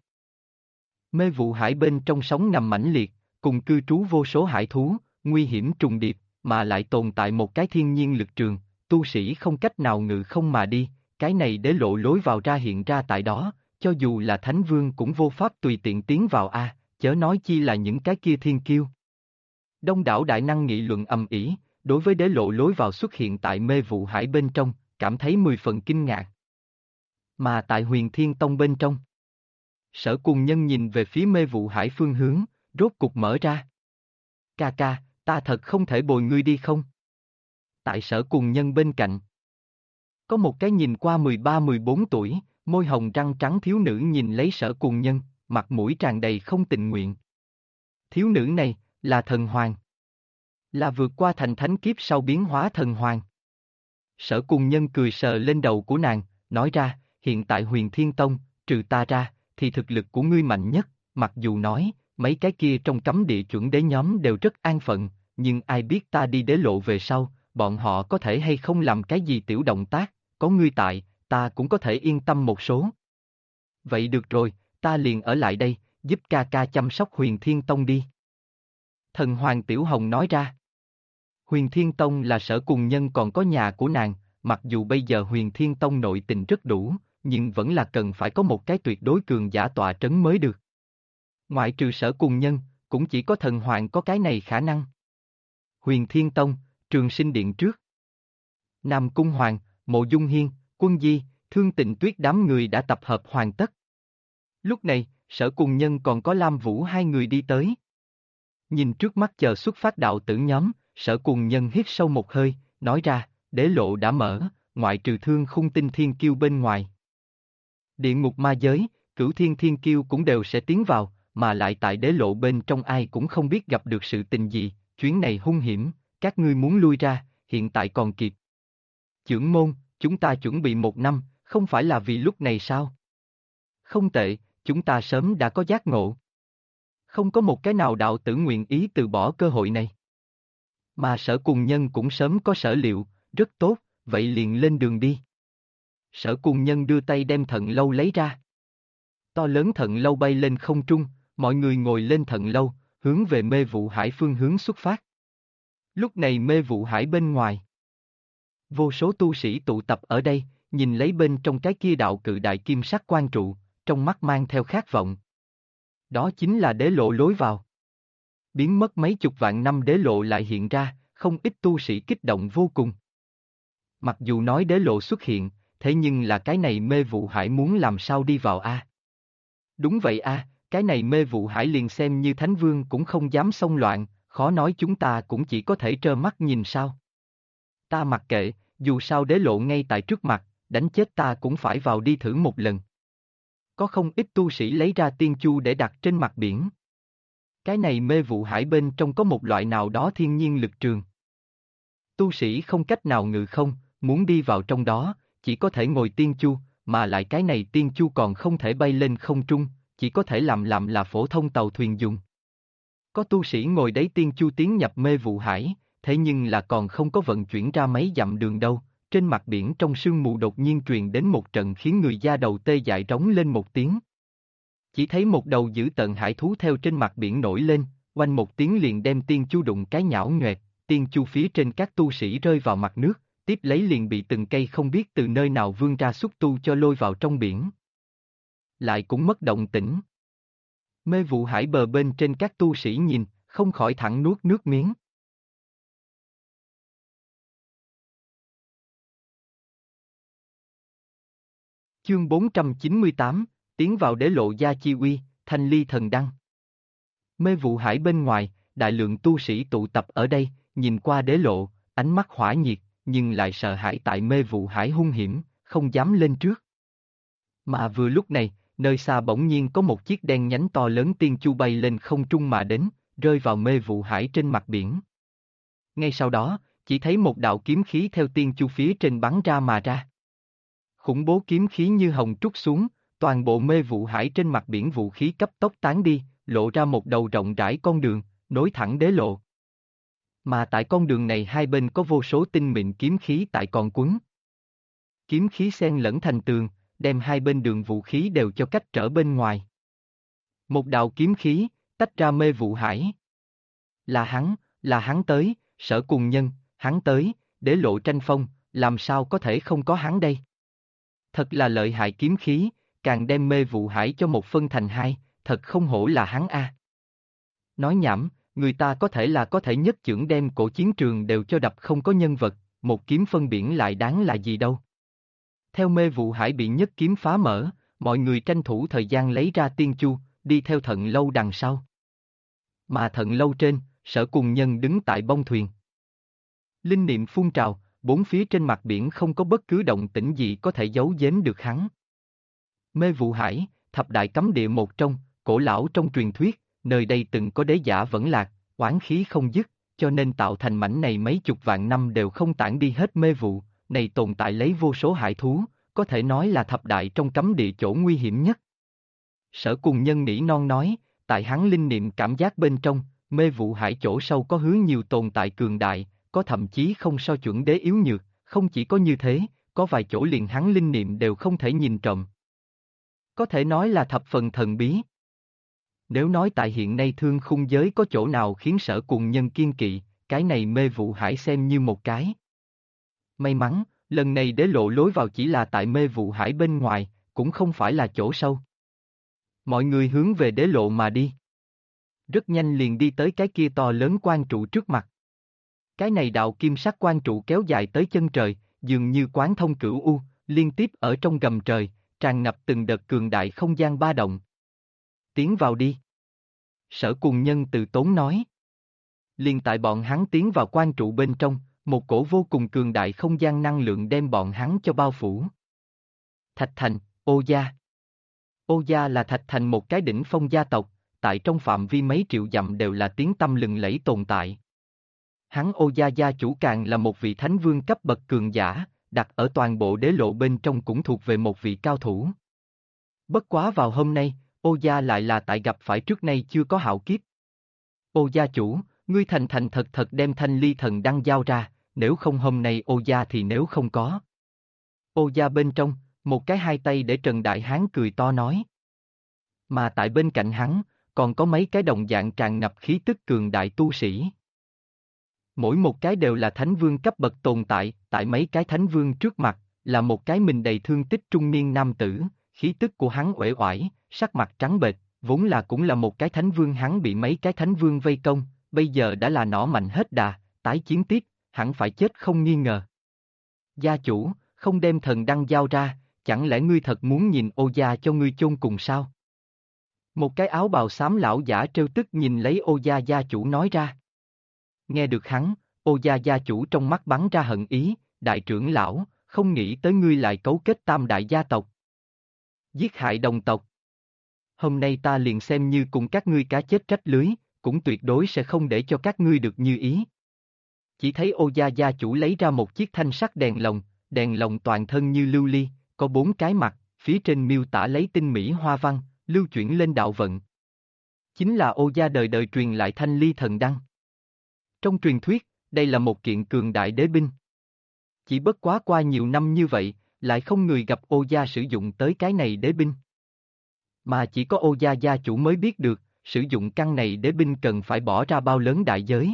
Mê vụ hải bên trong sóng ngầm mãnh liệt, cùng cư trú vô số hải thú, nguy hiểm trùng điệp, mà lại tồn tại một cái thiên nhiên lực trường, tu sĩ không cách nào ngự không mà đi, cái này đế lộ lối vào ra hiện ra tại đó, cho dù là thánh vương cũng vô pháp tùy tiện tiến vào A, chớ nói chi là những cái kia thiên kiêu. Đông đảo đại năng nghị luận ầm ĩ, đối với đế lộ lối vào xuất hiện tại mê vụ hải bên trong, cảm thấy 10 phần kinh ngạc. Mà tại Huyền Thiên Tông bên trong, Sở Cùng Nhân nhìn về phía mê vụ hải phương hướng, rốt cục mở ra. Ca ca, ta thật không thể bồi ngươi đi không? Tại Sở Cùng Nhân bên cạnh, có một cái nhìn qua 13-14 tuổi, môi hồng răng trắng thiếu nữ nhìn lấy Sở Cùng Nhân, mặt mũi tràn đầy không tình nguyện. Thiếu nữ này, là thần hoàng. Là vượt qua thành thánh kiếp sau biến hóa thần hoàng. Sở Cùng Nhân cười sờ lên đầu của nàng, nói ra, hiện tại Huyền Thiên Tông, trừ ta ra, thì thực lực của ngươi mạnh nhất, mặc dù nói, mấy cái kia trong cấm địa chuẩn đế nhóm đều rất an phận, nhưng ai biết ta đi đế lộ về sau, bọn họ có thể hay không làm cái gì tiểu động tác, có ngươi tại, ta cũng có thể yên tâm một số. Vậy được rồi, ta liền ở lại đây, giúp ca ca chăm sóc Huyền Thiên Tông đi. Thần Hoàng Tiểu Hồng nói ra. Huyền Thiên Tông là Sở Cùng Nhân còn có nhà của nàng, mặc dù bây giờ Huyền Thiên Tông nội tình rất đủ, nhưng vẫn là cần phải có một cái tuyệt đối cường giả tọa trấn mới được. Ngoại trừ Sở Cùng Nhân, cũng chỉ có thần hoàng có cái này khả năng. Huyền Thiên Tông, Trường Sinh Điện trước. Nam Cung Hoàng, Mộ Dung Hiên, Quân Di, Thương Tịnh Tuyết đám người đã tập hợp hoàn tất. Lúc này, Sở Cùng Nhân còn có Lam Vũ hai người đi tới. Nhìn trước mắt chờ xuất phát đạo tử nhóm, Sở Cùng Nhân hít sâu một hơi, nói ra, đế lộ đã mở, ngoại trừ Thương Khung Tinh thiên kiêu bên ngoài. Địa ngục ma giới, Cửu Thiên thiên kiêu cũng đều sẽ tiến vào, mà lại tại đế lộ bên trong ai cũng không biết gặp được sự tình gì, chuyến này hung hiểm, các ngươi muốn lui ra, hiện tại còn kịp. Chưởng môn, chúng ta chuẩn bị 1 năm, không phải là vì lúc này sao? Không tệ, chúng ta sớm đã có giác ngộ. Không có một cái nào đạo tử nguyện ý từ bỏ cơ hội này. Mà Sở Cùng Nhân cũng sớm có sở liệu, rất tốt, vậy liền lên đường đi. Sở Cùng Nhân đưa tay đem thận lâu lấy ra. To lớn thận lâu bay lên không trung, mọi người ngồi lên thận lâu, hướng về Mê Vụ Hải phương hướng xuất phát. Lúc này Mê Vụ Hải bên ngoài. Vô số tu sĩ tụ tập ở đây, nhìn lấy bên trong cái kia đạo cự đại kim sắc quan trụ, trong mắt mang theo khát vọng. Đó chính là đế lộ lối vào. Biến mất mấy chục vạn năm đế lộ lại hiện ra, không ít tu sĩ kích động vô cùng. Mặc dù nói đế lộ xuất hiện, thế nhưng là cái này Mê Vụ Hải muốn làm sao đi vào a? Đúng vậy a, cái này Mê Vụ Hải liền xem như Thánh Vương cũng không dám xông loạn, khó nói chúng ta cũng chỉ có thể trơ mắt nhìn sao. Ta mặc kệ, dù sao đế lộ ngay tại trước mặt, đánh chết ta cũng phải vào đi thử một lần. Có không ít tu sĩ lấy ra tiên chu để đặt trên mặt biển. Cái này Mê Vụ Hải bên trong có một loại nào đó thiên nhiên lực trường. Tu sĩ không cách nào ngự không, muốn đi vào trong đó, chỉ có thể ngồi tiên chu, mà lại cái này tiên chu còn không thể bay lên không trung, chỉ có thể làm là phổ thông tàu thuyền dùng. Có tu sĩ ngồi đấy tiên chu tiến nhập Mê Vụ Hải, thế nhưng là còn không có vận chuyển ra mấy dặm đường đâu, trên mặt biển trong sương mù đột nhiên truyền đến một trận khiến người da đầu tê dại rống lên một tiếng. Chỉ thấy một đầu dữ tợn hải thú theo trên mặt biển nổi lên, oanh một tiếng liền đem tiên chu đụng cái nhão nhoẹt, tiên chu phía trên các tu sĩ rơi vào mặt nước, tiếp lấy liền bị từng cây không biết từ nơi nào vươn ra xúc tu cho lôi vào trong biển. Lại cũng mất động tĩnh. Mê Vụ Hải bờ bên trên các tu sĩ nhìn, không khỏi thẳng nuốt nước miếng. Chương 498, tiến vào đế lộ gia chi uy, thanh ly thần đăng. Mê Vụ Hải bên ngoài, đại lượng tu sĩ tụ tập ở đây, nhìn qua đế lộ, ánh mắt hỏa nhiệt, nhưng lại sợ hãi tại Mê Vụ Hải hung hiểm, không dám lên trước. Mà vừa lúc này, nơi xa bỗng nhiên có một chiếc đen nhánh to lớn tiên chu bay lên không trung mà đến, rơi vào Mê Vụ Hải trên mặt biển. Ngay sau đó, chỉ thấy một đạo kiếm khí theo tiên chu phía trên bắn ra mà ra. Khủng bố kiếm khí như hồng trút xuống, toàn bộ Mê Vụ Hải trên mặt biển vũ khí cấp tốc tán đi, lộ ra một đầu rộng rãi con đường, nối thẳng đế lộ. Mà tại con đường này hai bên có vô số tinh mịn kiếm khí tại còn quấn. Kiếm khí xen lẫn thành tường, đem hai bên đường vũ khí đều cho cách trở bên ngoài. Một đạo kiếm khí, tách ra Mê Vụ Hải. Là hắn tới, Sở Cùng Nhân, hắn tới, đế lộ tranh phong, làm sao có thể không có hắn đây? Thật là lợi hại kiếm khí, càng đem Mê Vụ Hải cho một phân thành hai, thật không hổ là hắn a. Nói nhảm, người ta có thể nhất chưởng đem cổ chiến trường đều cho đập không có nhân vật, một kiếm phân biển lại đáng là gì đâu. Theo Mê Vụ Hải bị nhất kiếm phá mở, mọi người tranh thủ thời gian lấy ra tiên chu, đi theo thận lâu đằng sau. Mà thận lâu trên, Sở Cùng Nhân đứng tại bông thuyền. Linh niệm phun trào, bốn phía trên mặt biển không có bất cứ động tĩnh gì có thể giấu giếm được hắn. Mê Vụ Hải, thập đại cấm địa một trong, cổ lão trong truyền thuyết, nơi đây từng có đế giả vẫn lạc, oán khí không dứt, cho nên tạo thành mảnh này mấy chục vạn năm đều không tản đi hết mê vụ, này tồn tại lấy vô số hải thú, có thể nói là thập đại trong cấm địa chỗ nguy hiểm nhất. Sở Cùng Nhân nỉ non nói, tại hắn linh niệm cảm giác bên trong, Mê Vụ Hải chỗ sâu có hứa nhiều tồn tại cường đại, có thậm chí không so chuẩn đế yếu nhược, không chỉ có như thế, có vài chỗ liền hắn linh niệm đều không thể nhìn trộm. Có thể nói là thập phần thần bí. Nếu nói tại hiện nay thương khung giới có chỗ nào khiến Sở Cùng Nhân kiên kỵ, cái này Mê Vụ Hải xem như một cái. May mắn, lần này đế lộ lối vào chỉ là tại Mê Vụ Hải bên ngoài, cũng không phải là chỗ sâu. Mọi người hướng về đế lộ mà đi. Rất nhanh liền đi tới cái kia to lớn quan trụ trước mặt. Cái này đạo kim sắc quan trụ kéo dài tới chân trời, dường như quán thông cửu u, liên tiếp ở trong gầm trời, tràn ngập từng đợt cường đại không gian ba động. Tiến vào đi. Sở Cùng Nhân từ tốn nói. Liền tại bọn hắn tiến vào quan trụ bên trong, một cổ vô cùng cường đại không gian năng lượng đem bọn hắn cho bao phủ. Thạch Thành, Ô Gia. Ô Gia là Thạch Thành một cái đỉnh phong gia tộc, tại trong phạm vi mấy triệu dặm đều là tiếng tăm lừng lẫy tồn tại. Hắn Ô Gia gia chủ càng là một vị thánh vương cấp bậc cường giả, đặt ở toàn bộ đế lộ bên trong cũng thuộc về một vị cao thủ. Bất quá vào hôm nay, Ô Gia lại là tại gặp phải trước nay chưa có hạo kiếp. Ô gia chủ, Ngươi thành thành thật thật đem thanh ly thần đăng giao ra, nếu không hôm nay ô gia thì nếu không có. Ô gia bên trong, một cái hai tay để Trần Đại Hán cười to nói. Mà tại bên cạnh hắn, còn có mấy cái đồng dạng tràn ngập khí tức cường đại tu sĩ. Mỗi một cái đều là thánh vương cấp bậc tồn tại mấy cái thánh vương trước mặt, là một cái mình đầy thương tích trung niên nam tử, khí tức của hắn uể oải, sắc mặt trắng bệch, vốn là cũng là một cái thánh vương, hắn bị mấy cái thánh vương vây công, bây giờ đã là nỏ mạnh hết đà, tái chiến tiếp, hẳn phải chết không nghi ngờ. Gia chủ, không đem thần đăng giao ra, chẳng lẽ ngươi thật muốn nhìn ô gia cho ngươi chôn cùng sao? Một cái áo bào xám lão giả trêu tức nhìn lấy ô gia gia chủ nói ra. Nghe được hắn, ô gia gia chủ trong mắt bắn ra hận ý, đại trưởng lão, không nghĩ tới ngươi lại cấu kết tam đại gia tộc. Giết hại đồng tộc. Hôm nay ta liền xem như cùng các ngươi cá chết trách lưới, cũng tuyệt đối sẽ không để cho các ngươi được như ý. Chỉ thấy ô gia gia chủ lấy ra một chiếc thanh sắc đèn lồng toàn thân như lưu ly, có 4 cái mặt, phía trên miêu tả lấy tinh mỹ hoa văn, lưu chuyển lên đạo vận. Chính là ô gia đời đời truyền lại thanh ly thần đăng. Trong truyền thuyết, đây là một kiện cường đại đế binh. Chỉ bất quá qua nhiều năm như vậy, lại không người gặp ô gia sử dụng tới cái này đế binh. Mà chỉ có ô gia gia chủ mới biết được, sử dụng căn này đế binh cần phải bỏ ra bao lớn đại giới.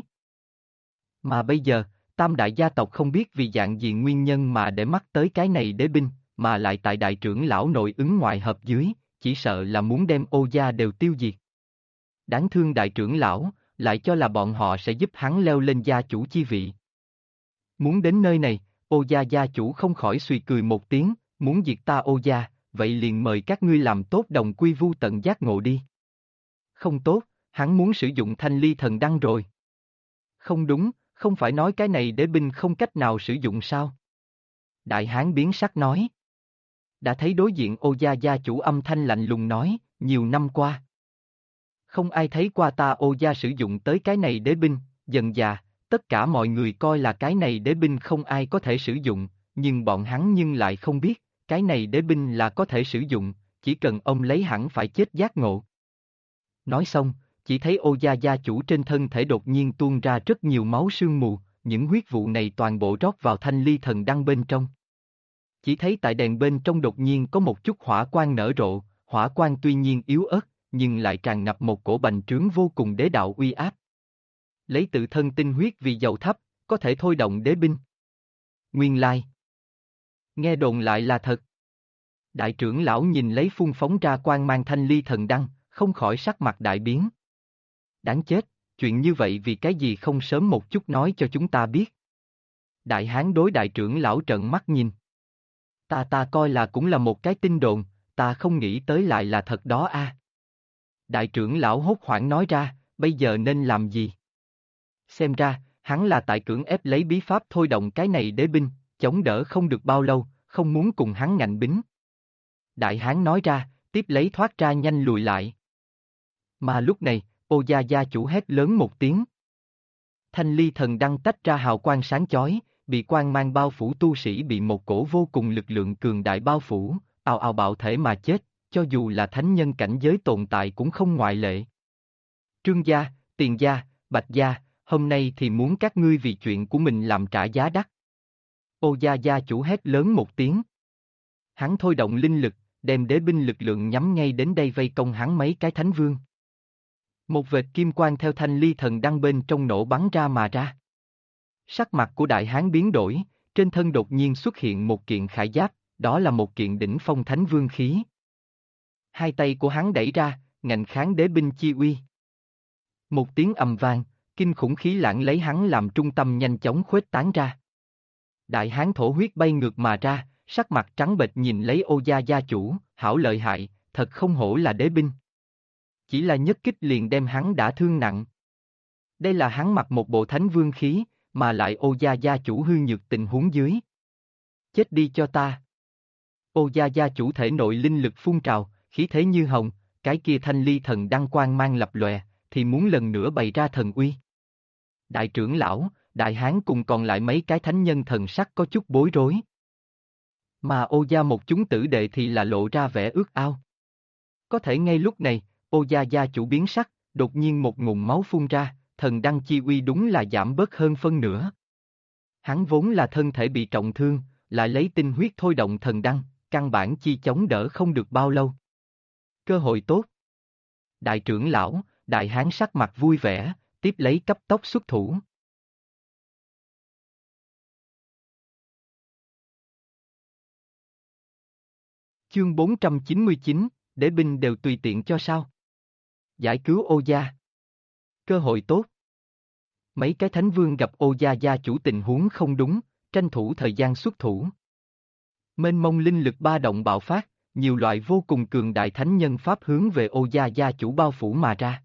Mà bây giờ, tam đại gia tộc không biết vì dạng gì nguyên nhân mà để mắt tới cái này đế binh, mà lại tại đại trưởng lão nội ứng ngoại hợp dưới, chỉ sợ là muốn đem ô gia đều tiêu diệt. Đáng thương đại trưởng lão, lại cho là bọn họ sẽ giúp hắn leo lên gia chủ chi vị. Muốn đến nơi này, ô gia gia chủ không khỏi suy cười một tiếng, muốn diệt ta ô gia, vậy liền mời các ngươi làm tốt đồng quy vu tận giác ngộ đi. Không tốt, hắn muốn sử dụng thanh ly thần đăng rồi. Không đúng, không phải nói cái này đế binh không cách nào sử dụng sao? Đại hán biến sắc nói. Đã thấy đối diện ô gia gia chủ âm thanh lạnh lùng nói, nhiều năm qua. Không ai thấy qua ta ô gia sử dụng tới cái này đế binh, dần già, tất cả mọi người coi là cái này đế binh không ai có thể sử dụng, nhưng bọn hắn nhưng lại không biết, cái này đế binh là có thể sử dụng, chỉ cần ông lấy hẳn phải chết giác ngộ. Nói xong, chỉ thấy ô gia gia chủ trên thân thể đột nhiên tuôn ra rất nhiều máu sương mù, những huyết vụ này toàn bộ rót vào thanh ly thần đăng bên trong. Chỉ thấy tại đèn bên trong đột nhiên có một chút hỏa quang nở rộ, hỏa quang tuy nhiên yếu ớt, nhưng lại tràn ngập một cổ bành trướng vô cùng đế đạo uy áp. Lấy tự thân tinh huyết vì dầu thấp, có thể thôi động đế binh. Nguyên lai. Nghe đồn lại là thật. Đại trưởng lão nhìn lấy phun phóng ra quang mang thanh ly thần đăng, không khỏi sắc mặt đại biến. Đáng chết, chuyện như vậy vì cái gì không sớm một chút nói cho chúng ta biết. Đại hán đối đại trưởng lão trợn mắt nhìn. Ta coi là cũng là một cái tin đồn, ta không nghĩ tới lại là thật đó a. Đại trưởng lão hốt hoảng nói ra, bây giờ nên làm gì? Xem ra, hắn là tại cưỡng ép lấy bí pháp thôi động cái này đế binh, chống đỡ không được bao lâu, không muốn cùng hắn ngạnh bính. Đại hán nói ra, tiếp lấy thoát ra nhanh lùi lại. Mà lúc này, ô gia gia chủ hét lớn một tiếng. Thanh ly thần đăng tách ra hào quang sáng chói, bị quang mang bao phủ tu sĩ bị một cổ vô cùng lực lượng cường đại bao phủ, ào ào bạo thể mà chết, cho dù là thánh nhân cảnh giới tồn tại cũng không ngoại lệ. Trương gia, Tiền gia, Bạch gia, hôm nay thì muốn các ngươi vì chuyện của mình làm trả giá đắt. Ô gia gia chủ hét lớn một tiếng. Hắn thôi động linh lực, đem đế binh lực lượng nhắm ngay đến đây vây công hắn mấy cái thánh vương. Một vệt kim quang theo thanh ly thần đăng bên trong nổ bắn ra mà ra. Sắc mặt của đại hán biến đổi, trên thân đột nhiên xuất hiện một kiện khải giáp, đó là một kiện đỉnh phong thánh vương khí. Hai tay của hắn đẩy ra, ngạnh kháng đế binh chi uy. Một tiếng ầm vang, kinh khủng khí lãng lấy hắn làm trung tâm nhanh chóng khuếch tán ra. Đại hán thổ huyết bay ngược mà ra, sắc mặt trắng bệch nhìn lấy ô gia gia chủ, hảo lợi hại, thật không hổ là đế binh. Chỉ là nhất kích liền đem hắn đả thương nặng. Đây là hắn mặc một bộ thánh vương khí, mà lại ô gia gia chủ hư nhược tình huống dưới. Chết đi cho ta. Ô gia gia chủ thể nội linh lực phun trào, khí thế như hồng, cái kia thanh ly thần đăng quang mang lập lòe, thì muốn lần nữa bày ra thần uy. Đại trưởng lão, đại hán cùng còn lại mấy cái thánh nhân thần sắc có chút bối rối. Mà ô gia một chúng tử đệ thì là lộ ra vẻ ước ao. Có thể ngay lúc này, ô gia gia chủ biến sắc, đột nhiên một ngụm máu phun ra, thần đăng chi uy đúng là giảm bớt hơn phân nửa. Hắn vốn là thân thể bị trọng thương, lại lấy tinh huyết thôi động thần đăng, căn bản chi chống đỡ không được bao lâu. Cơ hội tốt. Đại trưởng lão, đại hán sắc mặt vui vẻ, tiếp lấy cấp tốc xuất thủ. Chương 499, đế binh đều tùy tiện cho sao? Giải cứu Ô gia. Cơ hội tốt. Mấy cái thánh vương gặp Ô gia gia chủ tình huống không đúng, tranh thủ thời gian xuất thủ. Mênh mông linh lực ba động bạo phát, nhiều loại vô cùng cường đại thánh nhân pháp hướng về Ô gia gia chủ bao phủ mà ra.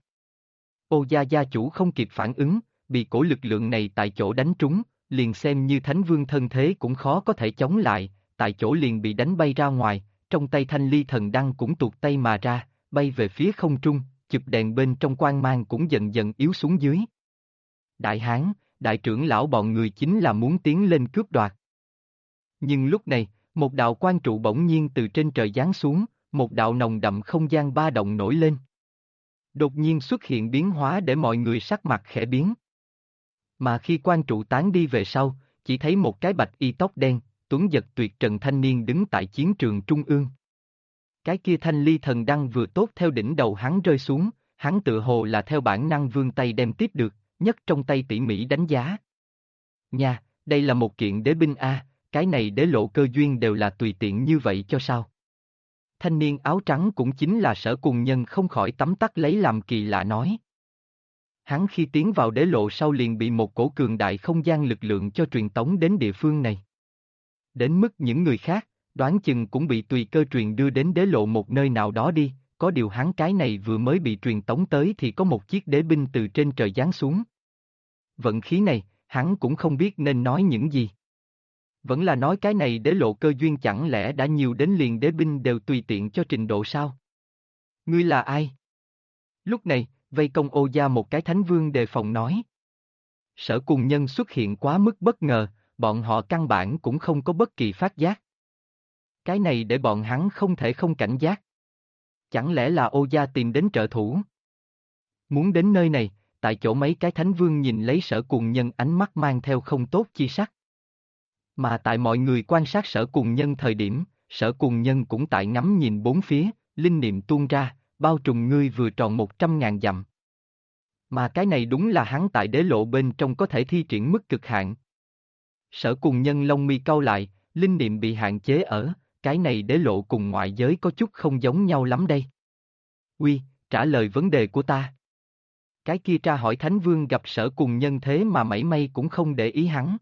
Ô gia gia chủ không kịp phản ứng, bị cổ lực lượng này tại chỗ đánh trúng, liền xem như thánh vương thân thế cũng khó có thể chống lại, tại chỗ liền bị đánh bay ra ngoài, trong tay thanh ly thần đăng cũng tuột tay mà ra, bay về phía không trung, chụp đèn bên trong quang mang cũng dần dần yếu xuống dưới. Đại hán, đại trưởng lão bọn người chính là muốn tiến lên cướp đoạt. Nhưng lúc này, một đạo quang trụ bỗng nhiên từ trên trời giáng xuống, một đạo nồng đậm không gian ba động nổi lên. Đột nhiên xuất hiện biến hóa để mọi người sắc mặt khẽ biến. Mà khi quang trụ tán đi về sau, chỉ thấy một cái bạch y tóc đen, tuấn giật tuyệt trần thanh niên đứng tại chiến trường trung ương. Cái kia thanh ly thần đăng vừa tốt theo đỉnh đầu hắn rơi xuống, hắn tự hồ là theo bản năng vươn tay đem tiếp được, nhấc trong tay tỉ mỉ đánh giá. Nha, đây là một kiện đế binh a, cái này đế lộ cơ duyên đều là tùy tiện như vậy cho sao? Thanh niên áo trắng cũng chính là Sở Cùng Nhân không khỏi tấm tắc lấy làm kỳ lạ nói. Hắn khi tiến vào đế lộ sau liền bị một cổ cường đại không gian lực lượng cho truyền tống đến địa phương này. Đến mức những người khác, đoán chừng cũng bị tùy cơ truyền đưa đến đế lộ một nơi nào đó đi, có điều hắn cái này vừa mới bị truyền tống tới thì có một chiếc đế binh từ trên trời giáng xuống. Vận khí này, hắn cũng không biết nên nói những gì. Vẫn là nói cái này đế lộ cơ duyên chẳng lẽ đã nhiều đến liền đế binh đều tùy tiện cho trình độ sao? Ngươi là ai? Lúc này, vây công Ô gia một cái thánh vương đề phòng nói. Sở Cùng Nhân xuất hiện quá mức bất ngờ, bọn họ căn bản cũng không có bất kỳ phát giác. Cái này để bọn hắn không thể không cảnh giác. Chẳng lẽ là Ô gia tìm đến trợ thủ? Muốn đến nơi này, tại chỗ mấy cái thánh vương nhìn lấy Sở Cùng Nhân ánh mắt mang theo không tốt chi sắc. Mà tại mọi người quan sát Sở Cùng Nhân thời điểm, Sở Cùng Nhân cũng tại ngắm nhìn bốn phía, linh niệm tuôn ra, bao trùm ngươi vừa tròn 100.000 dặm. Mà cái này đúng là hắn tại đế lộ bên trong có thể thi triển mức cực hạn. Sở Cùng Nhân lông mi cau lại, linh niệm bị hạn chế ở, cái này đế lộ cùng ngoại giới có chút không giống nhau lắm đây. Uy, trả lời vấn đề của ta. Cái kia tra hỏi Thánh Vương gặp Sở Cùng Nhân thế mà mảy may cũng không để ý hắn.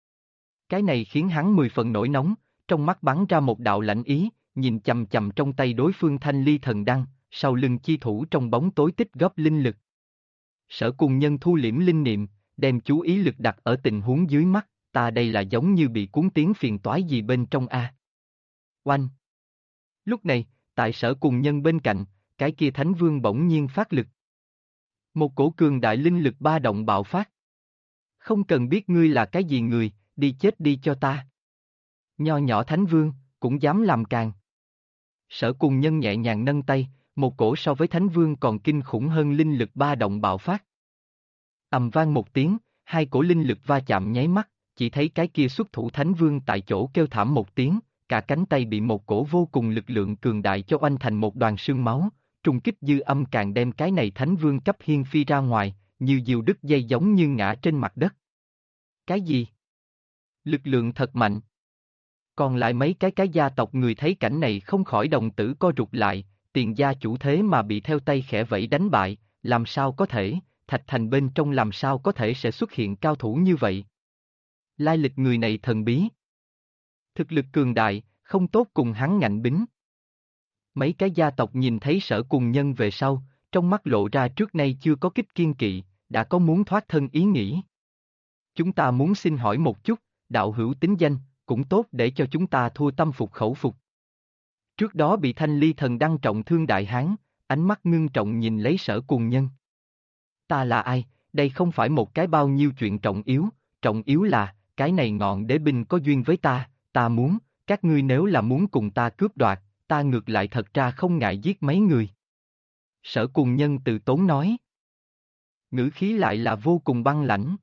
Cái này khiến hắn 10 phần nổi nóng, trong mắt bắn ra một đạo lạnh ý, nhìn chầm chầm trong tay đối phương thanh ly thần đăng, sau lưng chi thủ trong bóng tối tích góp linh lực. Sở Cùng Nhân thu liễm linh niệm, đem chú ý lực đặt ở tình huống dưới mắt, ta đây là giống như bị cuốn tiến phiền toái gì bên trong a. Oanh! Lúc này, tại Sở Cùng Nhân bên cạnh, cái kia Thánh Vương bỗng nhiên phát lực. Một cổ cường đại linh lực ba động bạo phát. Không cần biết ngươi là cái gì người, đi chết đi cho ta. Nho nhỏ Thánh Vương, cũng dám làm càng. Sở Cùng Nhân nhẹ nhàng nâng tay, một cổ so với Thánh Vương còn kinh khủng hơn linh lực ba động bạo phát. Ầm vang một tiếng, hai cổ linh lực va chạm nháy mắt, chỉ thấy cái kia xuất thủ Thánh Vương tại chỗ kêu thảm một tiếng, cả cánh tay bị một cổ vô cùng lực lượng cường đại cho oanh thành một đoàn sương máu, trùng kích dư âm càng đem cái này Thánh Vương cấp hiên phi ra ngoài, như diều đứt dây giống như ngã trên mặt đất. Cái gì? Lực lượng thật mạnh. Còn lại mấy cái gia tộc người thấy cảnh này không khỏi đồng tử co rụt lại, tiền gia chủ thế mà bị theo tay khẽ vẫy đánh bại, làm sao có thể, Thạch Thành bên trong làm sao có thể sẽ xuất hiện cao thủ như vậy. Lai lịch người này thần bí. Thực lực cường đại, không tốt cùng hắn ngạnh bính. Mấy cái gia tộc nhìn thấy Sở Cùng Nhân về sau, trong mắt lộ ra trước nay chưa có kích kiên kỵ, đã có muốn thoát thân ý nghĩ. Chúng ta muốn xin hỏi một chút, đạo hữu tính danh, cũng tốt để cho chúng ta thua tâm phục khẩu phục. Trước đó bị thanh ly thần đăng trọng thương đại hán, ánh mắt ngưng trọng nhìn lấy Sở Cùng Nhân. Ta là ai, đây không phải một cái bao nhiêu chuyện trọng yếu là, cái này ngọn đế binh có duyên với ta muốn, các ngươi nếu là muốn cùng ta cướp đoạt, ta ngược lại thật ra không ngại giết mấy người. Sở Cùng Nhân từ tốn nói. ngữ khí lại là vô cùng băng lãnh.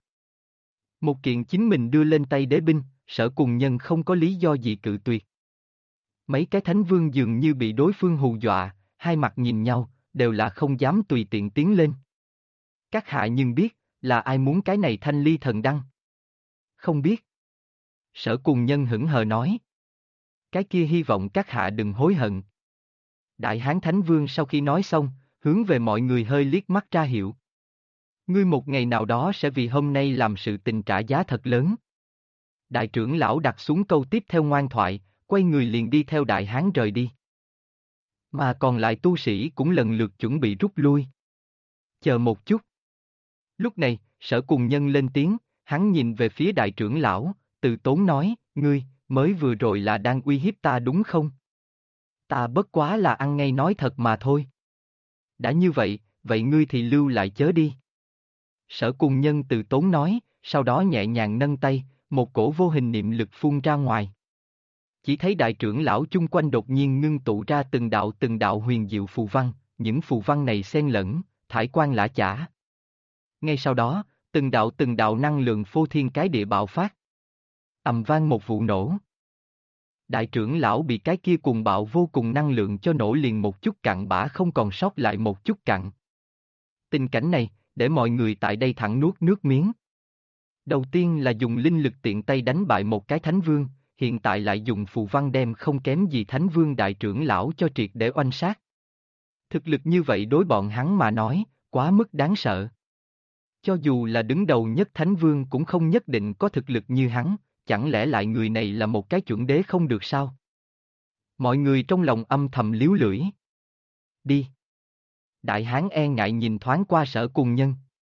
Một kiện chính mình đưa lên tay đế binh, Sở Cùng Nhân không có lý do gì cự tuyệt. Mấy cái thánh vương dường như bị đối phương hù dọa, hai mặt nhìn nhau, đều là không dám tùy tiện tiến lên. Các hạ nhưng biết, là ai muốn cái này thanh ly thần đăng? Không biết. Sở Cùng Nhân hững hờ nói. Cái kia hy vọng các hạ đừng hối hận. Đại Hán Thánh Vương sau khi nói xong, hướng về mọi người hơi liếc mắt ra hiệu. Ngươi một ngày nào đó sẽ vì hôm nay làm sự tình trả giá thật lớn. Đại trưởng lão đặt xuống câu tiếp theo ngoan thoại, quay người liền đi theo Đại Hán rời đi. Mà còn lại tu sĩ cũng lần lượt chuẩn bị rút lui. Chờ một chút. Lúc này, Sở Cùng Nhân lên tiếng, hắn nhìn về phía đại trưởng lão, từ tốn nói, ngươi, mới vừa rồi là đang uy hiếp ta đúng không? Ta bất quá là ăn ngay nói thật mà thôi. Đã như vậy, vậy ngươi thì lưu lại chớ đi. Sở Cùng Nhân từ tốn nói, sau đó nhẹ nhàng nâng tay, một cổ vô hình niệm lực phun ra ngoài. Chỉ thấy đại trưởng lão chung quanh đột nhiên ngưng tụ ra từng đạo huyền diệu phù văn, những phù văn này xen lẫn, thải quang lả chả. Ngay sau đó, từng đạo năng lượng phô thiên cái địa bạo phát. Ầm vang một vụ nổ. Đại trưởng lão bị cái kia cuồng bạo vô cùng năng lượng cho nổ liền một chút cặn bã không còn sót lại một chút cặn. Tình cảnh này, để mọi người tại đây thẳng nuốt nước miếng. Đầu tiên là dùng linh lực tiện tay đánh bại một cái thánh vương, hiện tại lại dùng phù văn đem không kém gì thánh vương đại trưởng lão cho triệt để oanh sát. Thực lực như vậy đối bọn hắn mà nói, quá mức đáng sợ. Cho dù là đứng đầu nhất thánh vương cũng không nhất định có thực lực như hắn, chẳng lẽ lại người này là một cái chuẩn đế không được sao? Mọi người trong lòng âm thầm líu lưỡi. Đi. Đại Hán e ngại nhìn thoáng qua Sở Cùng Nhân.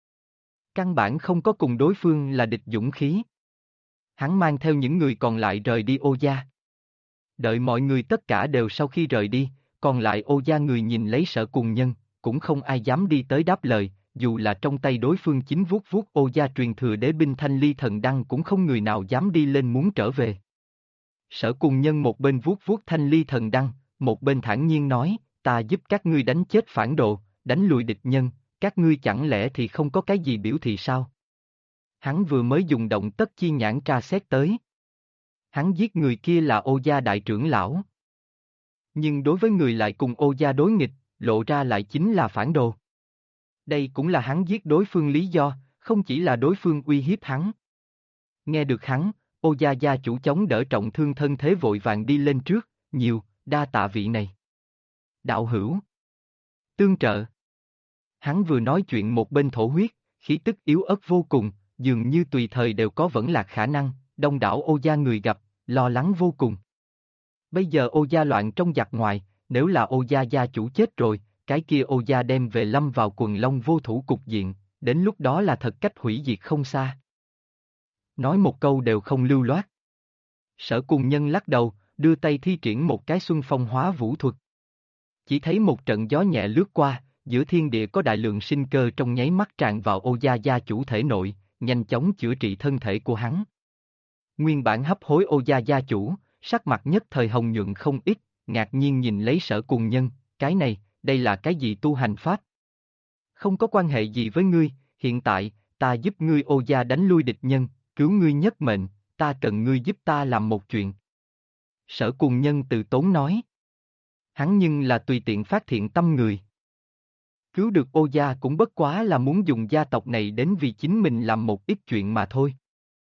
Căn bản không có cùng đối phương là địch dũng khí. Hắn mang theo những người còn lại rời đi Ô Gia. Đợi mọi người tất cả đều sau khi rời đi, còn lại Ô Gia người nhìn lấy Sở Cùng Nhân, cũng không ai dám đi tới đáp lời, dù là trong tay đối phương chính vuốt vuốt Ô Gia truyền thừa đế binh thanh ly thần đăng cũng không người nào dám đi lên muốn trở về. Sở Cùng Nhân một bên vuốt vuốt thanh ly thần đăng, một bên thản nhiên nói, ta giúp các ngươi đánh chết phản đồ, đánh lùi địch nhân, các ngươi chẳng lẽ thì không có cái gì biểu thị sao? Hắn vừa mới dùng động tất chi nhãn tra xét tới. Hắn giết người kia là Ô Gia đại trưởng lão. Nhưng đối với người lại cùng Ô Gia đối nghịch, lộ ra lại chính là phản đồ. Đây cũng là hắn giết đối phương lý do, không chỉ là đối phương uy hiếp hắn. Nghe được hắn, Ô Gia gia chủ chống đỡ trọng thương thân thế vội vàng đi lên trước, nhiều, đa tạ vị này. Đạo hữu. Tương trợ. Hắn vừa nói chuyện một bên thổ huyết, khí tức yếu ớt vô cùng, dường như tùy thời đều có vẫn lạc khả năng, đông đảo Ô Gia người gặp, lo lắng vô cùng. Bây giờ Ô Gia loạn trong giặc ngoài, nếu là Ô Gia gia chủ chết rồi, cái kia Ô Gia đem về lâm vào quần long vô thủ cục diện, đến lúc đó là thật cách hủy diệt không xa. Nói một câu đều không lưu loát. Sở Cùng Nhân lắc đầu, đưa tay thi triển một cái xuân phong hóa vũ thuật. Chỉ thấy một trận gió nhẹ lướt qua, giữa thiên địa có đại lượng sinh cơ trong nháy mắt tràn vào Ô Gia gia chủ thể nội, nhanh chóng chữa trị thân thể của hắn. Nguyên bản hấp hối Ô Gia gia chủ, sắc mặt nhất thời hồng nhuận không ít, ngạc nhiên nhìn lấy Sở Cùng Nhân, cái này, đây là cái gì tu hành pháp? Không có quan hệ gì với ngươi, hiện tại, ta giúp ngươi Ô Gia đánh lui địch nhân, cứu ngươi nhất mệnh, ta cần ngươi giúp ta làm một chuyện. Sở Cùng Nhân từ tốn nói. Hắn nhưng là tùy tiện phát thiện tâm người. Cứu được Ô Gia cũng bất quá là muốn dùng gia tộc này đến vì chính mình làm một ít chuyện mà thôi.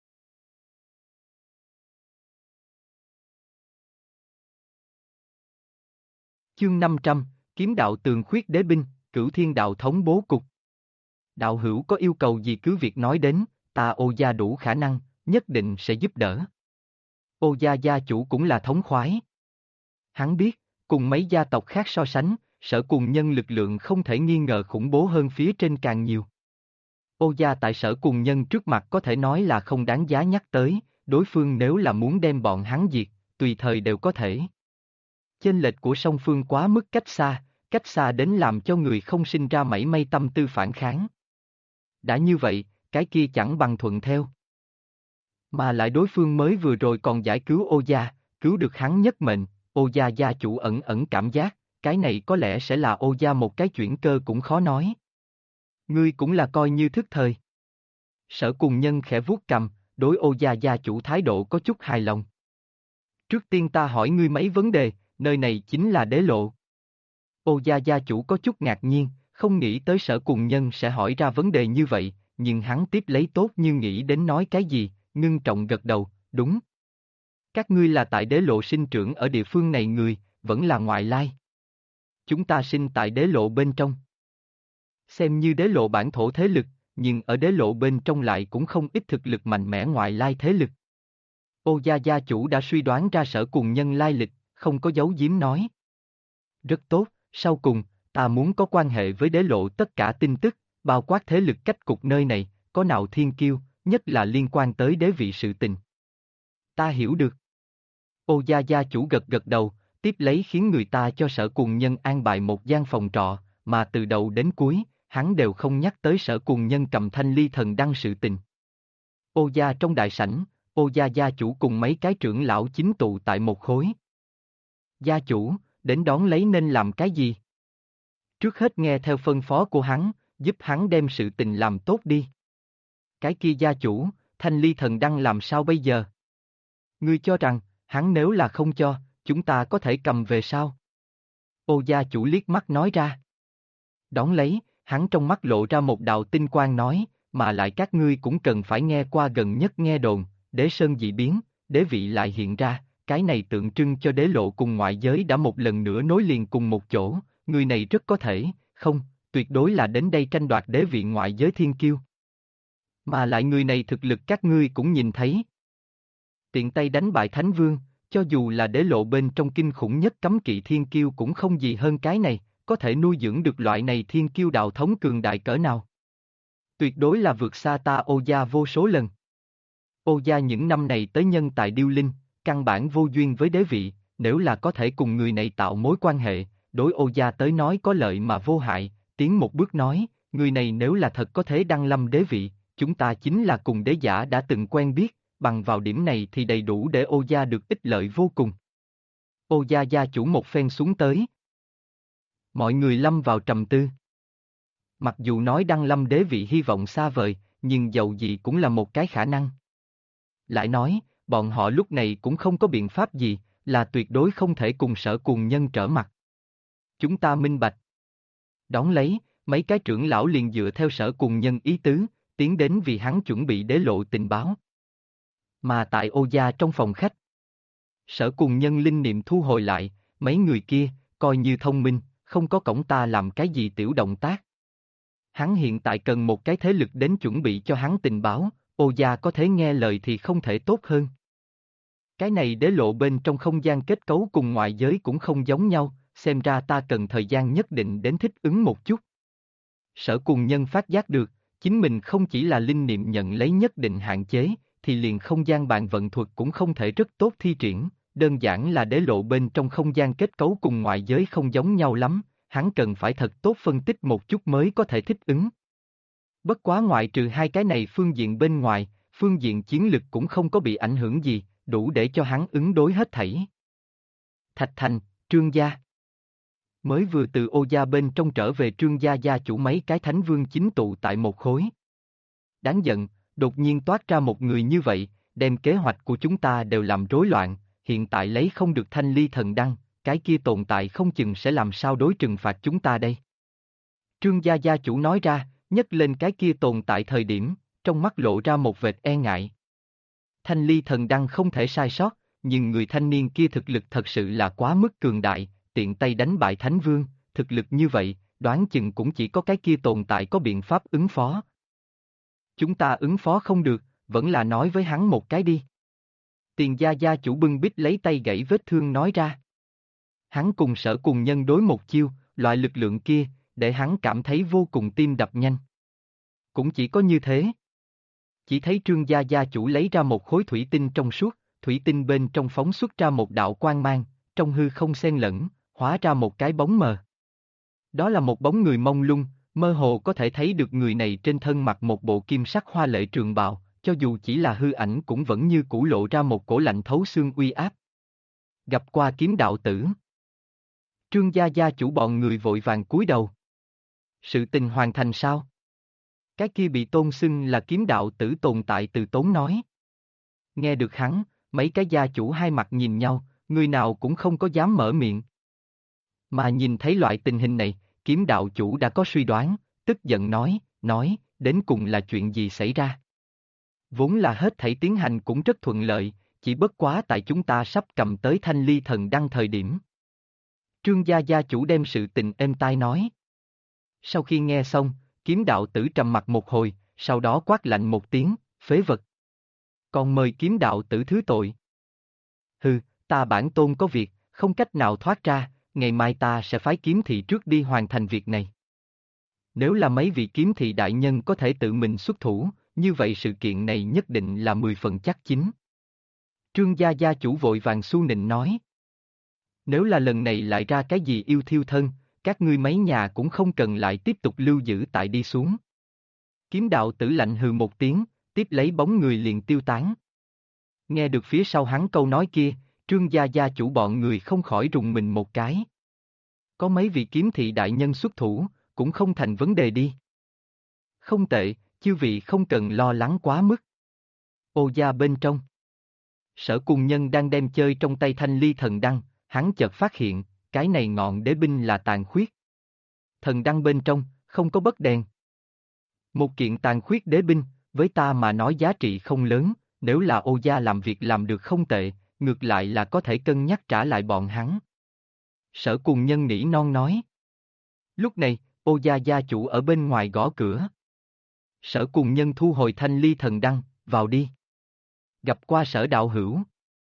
Chương 500, Kiếm đạo tường khuyết đế binh, Cửu Thiên đạo thống bố cục. Đạo hữu có yêu cầu gì cứ việc nói đến, ta Ô Gia đủ khả năng, nhất định sẽ giúp đỡ. Ô Gia gia chủ cũng là thống khoái. Hắn biết, cùng mấy gia tộc khác so sánh, Sở Cùng Nhân lực lượng không thể nghi ngờ khủng bố hơn phía trên càng nhiều. Ô Gia tại Sở Cùng Nhân trước mặt có thể nói là không đáng giá nhắc tới, đối phương nếu là muốn đem bọn hắn diệt, tùy thời đều có thể. Chênh lệch của song phương quá mức cách xa đến làm cho người không sinh ra mảy may tâm tư phản kháng. Đã như vậy, cái kia chẳng bằng thuận theo. Mà lại đối phương mới vừa rồi còn giải cứu Ô Gia, cứu được hắn nhất mệnh, Ô Gia gia chủ ẩn ẩn cảm giác, cái này có lẽ sẽ là Ô Gia một cái chuyển cơ cũng khó nói. Ngươi cũng là coi như thức thời. Sở Cùng Nhân khẽ vuốt cằm, đối Ô gia gia chủ thái độ có chút hài lòng. Trước tiên ta hỏi ngươi mấy vấn đề, nơi này chính là đế lộ. Ô gia gia chủ có chút ngạc nhiên, không nghĩ tới Sở Cùng Nhân sẽ hỏi ra vấn đề như vậy, nhưng hắn tiếp lấy tốt như nghĩ đến nói cái gì, ngưng trọng gật đầu, đúng. Các ngươi là tại đế lộ sinh trưởng ở địa phương này người, vẫn là ngoại lai. Chúng ta sinh tại đế lộ bên trong. Xem như đế lộ bản thổ thế lực, nhưng ở đế lộ bên trong lại cũng không ít thực lực mạnh mẽ ngoại lai thế lực. Ô gia gia chủ đã suy đoán ra Sở Cùng Nhân lai lịch, không có giấu giếm nói. Rất tốt, sau cùng, ta muốn có quan hệ với đế lộ tất cả tin tức, bao quát thế lực cách cục nơi này, có nào thiên kiêu, nhất là liên quan tới đế vị sự tình. Ta hiểu được. Ô gia gia chủ gật gật đầu, tiếp lấy khiến người ta cho Sở Cùng Nhân an bài một gian phòng trọ, mà từ đầu đến cuối, hắn đều không nhắc tới Sở Cùng Nhân cầm thanh ly thần đăng sự tình. Ô gia trong đại sảnh, Ô gia gia chủ cùng mấy cái trưởng lão chính tụ tại một khối. Gia chủ, đến đón lấy nên làm cái gì? Trước hết nghe theo phân phó của hắn, giúp hắn đem sự tình làm tốt đi. Cái kia gia chủ, thanh ly thần đăng làm sao bây giờ? Ngươi cho rằng, hắn nếu là không cho, chúng ta có thể cầm về sao? Ô gia chủ liếc mắt nói ra. Đón lấy, hắn trong mắt lộ ra một đạo tinh quang nói, mà lại các ngươi cũng cần phải nghe qua gần nhất nghe đồn, đế sơn dị biến, đế vị lại hiện ra, cái này tượng trưng cho đế lộ cùng ngoại giới đã một lần nữa nối liền cùng một chỗ, người này rất có thể, không, tuyệt đối là đến đây tranh đoạt đế vị ngoại giới thiên kiêu. Mà lại người này thực lực các ngươi cũng nhìn thấy. Tiện tay đánh bại Thánh Vương, cho dù là đế lộ bên trong kinh khủng nhất cấm kỵ thiên kiêu cũng không gì hơn cái này, có thể nuôi dưỡng được loại này thiên kiêu đạo thống cường đại cỡ nào. Tuyệt đối là vượt xa ta Ô gia vô số lần. Ô gia những năm này tới nhân tài điêu linh, căn bản vô duyên với đế vị, nếu là có thể cùng người này tạo mối quan hệ, đối Ô gia tới nói có lợi mà vô hại, tiến một bước nói, người này nếu là thật có thể đăng lâm đế vị, chúng ta chính là cùng đế giả đã từng quen biết, bằng vào điểm này thì đầy đủ để Ô gia được ích lợi vô cùng. Ô gia gia chủ một phen xuống tới. Mọi người lâm vào trầm tư. Mặc dù nói đăng lâm đế vị hy vọng xa vời, nhưng dầu gì cũng là một cái khả năng. Lại nói, bọn họ lúc này cũng không có biện pháp gì, là tuyệt đối không thể cùng Sở Cùng Nhân trở mặt. Chúng ta minh bạch. Đón lấy, mấy cái trưởng lão liền dựa theo Sở Cùng Nhân ý tứ, tiến đến vì hắn chuẩn bị đế lộ tình báo. Mà tại Ô gia trong phòng khách, Sở Cùng Nhân linh niệm thu hồi lại, mấy người kia, coi như thông minh, không có cổng ta làm cái gì tiểu động tác. Hắn hiện tại cần một cái thế lực đến chuẩn bị cho hắn tình báo, Ô gia có thể nghe lời thì không thể tốt hơn. Cái này đế lộ bên trong không gian kết cấu cùng ngoại giới cũng không giống nhau, xem ra ta cần thời gian nhất định đến thích ứng một chút. Sở Cùng Nhân phát giác được, chính mình không chỉ là linh niệm nhận lấy nhất định hạn chế, thì liền không gian bàn vận thuật cũng không thể rất tốt thi triển, đơn giản là đế lộ bên trong không gian kết cấu cùng ngoại giới không giống nhau lắm, hắn cần phải thật tốt phân tích một chút mới có thể thích ứng. Bất quá ngoại trừ hai cái này phương diện bên ngoài, phương diện chiến lực cũng không có bị ảnh hưởng gì, đủ để cho hắn ứng đối hết thảy. Thạch Thành, Trương gia. Mới vừa từ Ô gia bên trong trở về Trương gia gia chủ mấy cái thánh vương chính tụ tại một khối. Đáng giận, đột nhiên toát ra một người như vậy, đem kế hoạch của chúng ta đều làm rối loạn, hiện tại lấy không được thanh ly thần đăng, cái kia tồn tại không chừng sẽ làm sao đối trừng phạt chúng ta đây. Trương gia gia chủ nói ra, nhấc lên cái kia tồn tại thời điểm, trong mắt lộ ra một vệt e ngại. Thanh ly thần đăng không thể sai sót, nhưng người thanh niên kia thực lực thật sự là quá mức cường đại, tiện tay đánh bại Thánh Vương, thực lực như vậy, đoán chừng cũng chỉ có cái kia tồn tại có biện pháp ứng phó. Chúng ta ứng phó không được, vẫn là nói với hắn một cái đi. Tiền gia gia chủ bưng bít lấy tay gãy vết thương nói ra. Hắn cùng Sở Cùng Nhân đối một chiêu, loại lực lượng kia, để hắn cảm thấy vô cùng tim đập nhanh. Cũng chỉ có như thế. Chỉ thấy Trương gia gia chủ lấy ra một khối thủy tinh trong suốt, thủy tinh bên trong phóng xuất ra một đạo quang mang, trong hư không xen lẫn, hóa ra một cái bóng mờ. Đó là một bóng người mông lung, mơ hồ có thể thấy được người này trên thân mặc một bộ kim sắc hoa lệ trường bào, cho dù chỉ là hư ảnh cũng vẫn như cũ lộ ra một cổ lạnh thấu xương uy áp. Gặp qua kiếm đạo tử. Trương gia gia chủ bọn người vội vàng cúi đầu. Sự tình hoàn thành sao? Cái kia bị tôn xưng là kiếm đạo tử tồn tại từ tốn nói. Nghe được hắn, mấy cái gia chủ hai mặt nhìn nhau, người nào cũng không có dám mở miệng. Mà nhìn thấy loại tình hình này, kiếm đạo chủ đã có suy đoán, tức giận nói, đến cùng là chuyện gì xảy ra? Vốn là hết thảy tiến hành cũng rất thuận lợi, chỉ bất quá tại chúng ta sắp cầm tới thanh ly thần đăng thời điểm. Trương gia gia chủ đem sự tình êm tai nói. Sau khi nghe xong, kiếm đạo tử trầm mặt một hồi, sau đó quát lạnh một tiếng, phế vật. Còn mời kiếm đạo tử thứ tội. Hừ, ta bản tôn có việc, không cách nào thoát ra, ngày mai ta sẽ phái kiếm thị trước đi hoàn thành việc này. Nếu là mấy vị kiếm thị đại nhân có thể tự mình xuất thủ, như vậy sự kiện này nhất định là 10 phần chắc chín. Trương gia gia chủ vội vàng su nịnh nói. Nếu là lần này lại ra cái gì yêu thiêu thân, các ngươi mấy nhà cũng không cần lại tiếp tục lưu giữ tại đi xuống. Kiếm đạo tử lạnh hừ một tiếng, tiếp lấy bóng người liền tiêu tán. Nghe được phía sau hắn câu nói kia, Trương gia gia chủ bọn người không khỏi rùng mình một cái. Có mấy vị kiếm thị đại nhân xuất thủ, cũng không thành vấn đề đi. Không tệ, chư vị không cần lo lắng quá mức. Ô gia bên trong. Sở Cùng Nhân đang đem chơi trong tay thanh ly thần đăng, hắn chợt phát hiện, cái này ngọn đế binh là tàn khuyết. Thần đăng bên trong, không có bất đèn. Một kiện tàn khuyết đế binh, với ta mà nói giá trị không lớn, nếu là Ô gia làm việc làm được không tệ, ngược lại là có thể cân nhắc trả lại bọn hắn. Sở Cùng Nhân nỉ non nói. Lúc này, Ô gia gia chủ ở bên ngoài gõ cửa. Sở Cùng Nhân thu hồi thanh ly thần đăng, vào đi. Gặp qua Sở đạo hữu.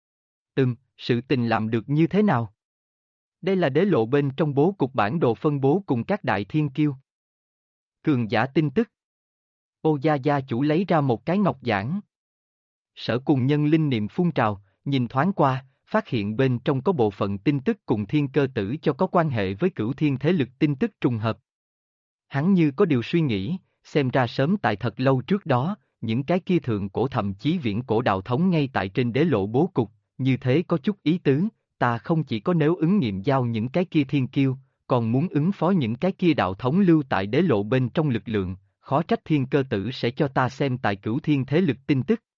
Sự tình làm được như thế nào? Đây là đế lộ bên trong bố cục bản đồ phân bố cùng các đại thiên kiêu. Cường giả tin tức. Ô gia gia chủ lấy ra một cái ngọc giản. Sở Cùng Nhân linh niệm phun trào, nhìn thoáng qua, phát hiện bên trong có bộ phận tin tức cùng thiên cơ tử cho có quan hệ với cửu thiên thế lực tin tức trùng hợp. Hắn như có điều suy nghĩ, xem ra sớm tại thật lâu trước đó, những cái kia thượng cổ thậm chí viễn cổ đạo thống ngay tại trên đế lộ bố cục, như thế có chút ý tứ, ta không chỉ có nếu ứng nghiệm giao những cái kia thiên kiêu, còn muốn ứng phó những cái kia đạo thống lưu tại đế lộ bên trong lực lượng, khó trách thiên cơ tử sẽ cho ta xem tại cửu thiên thế lực tin tức.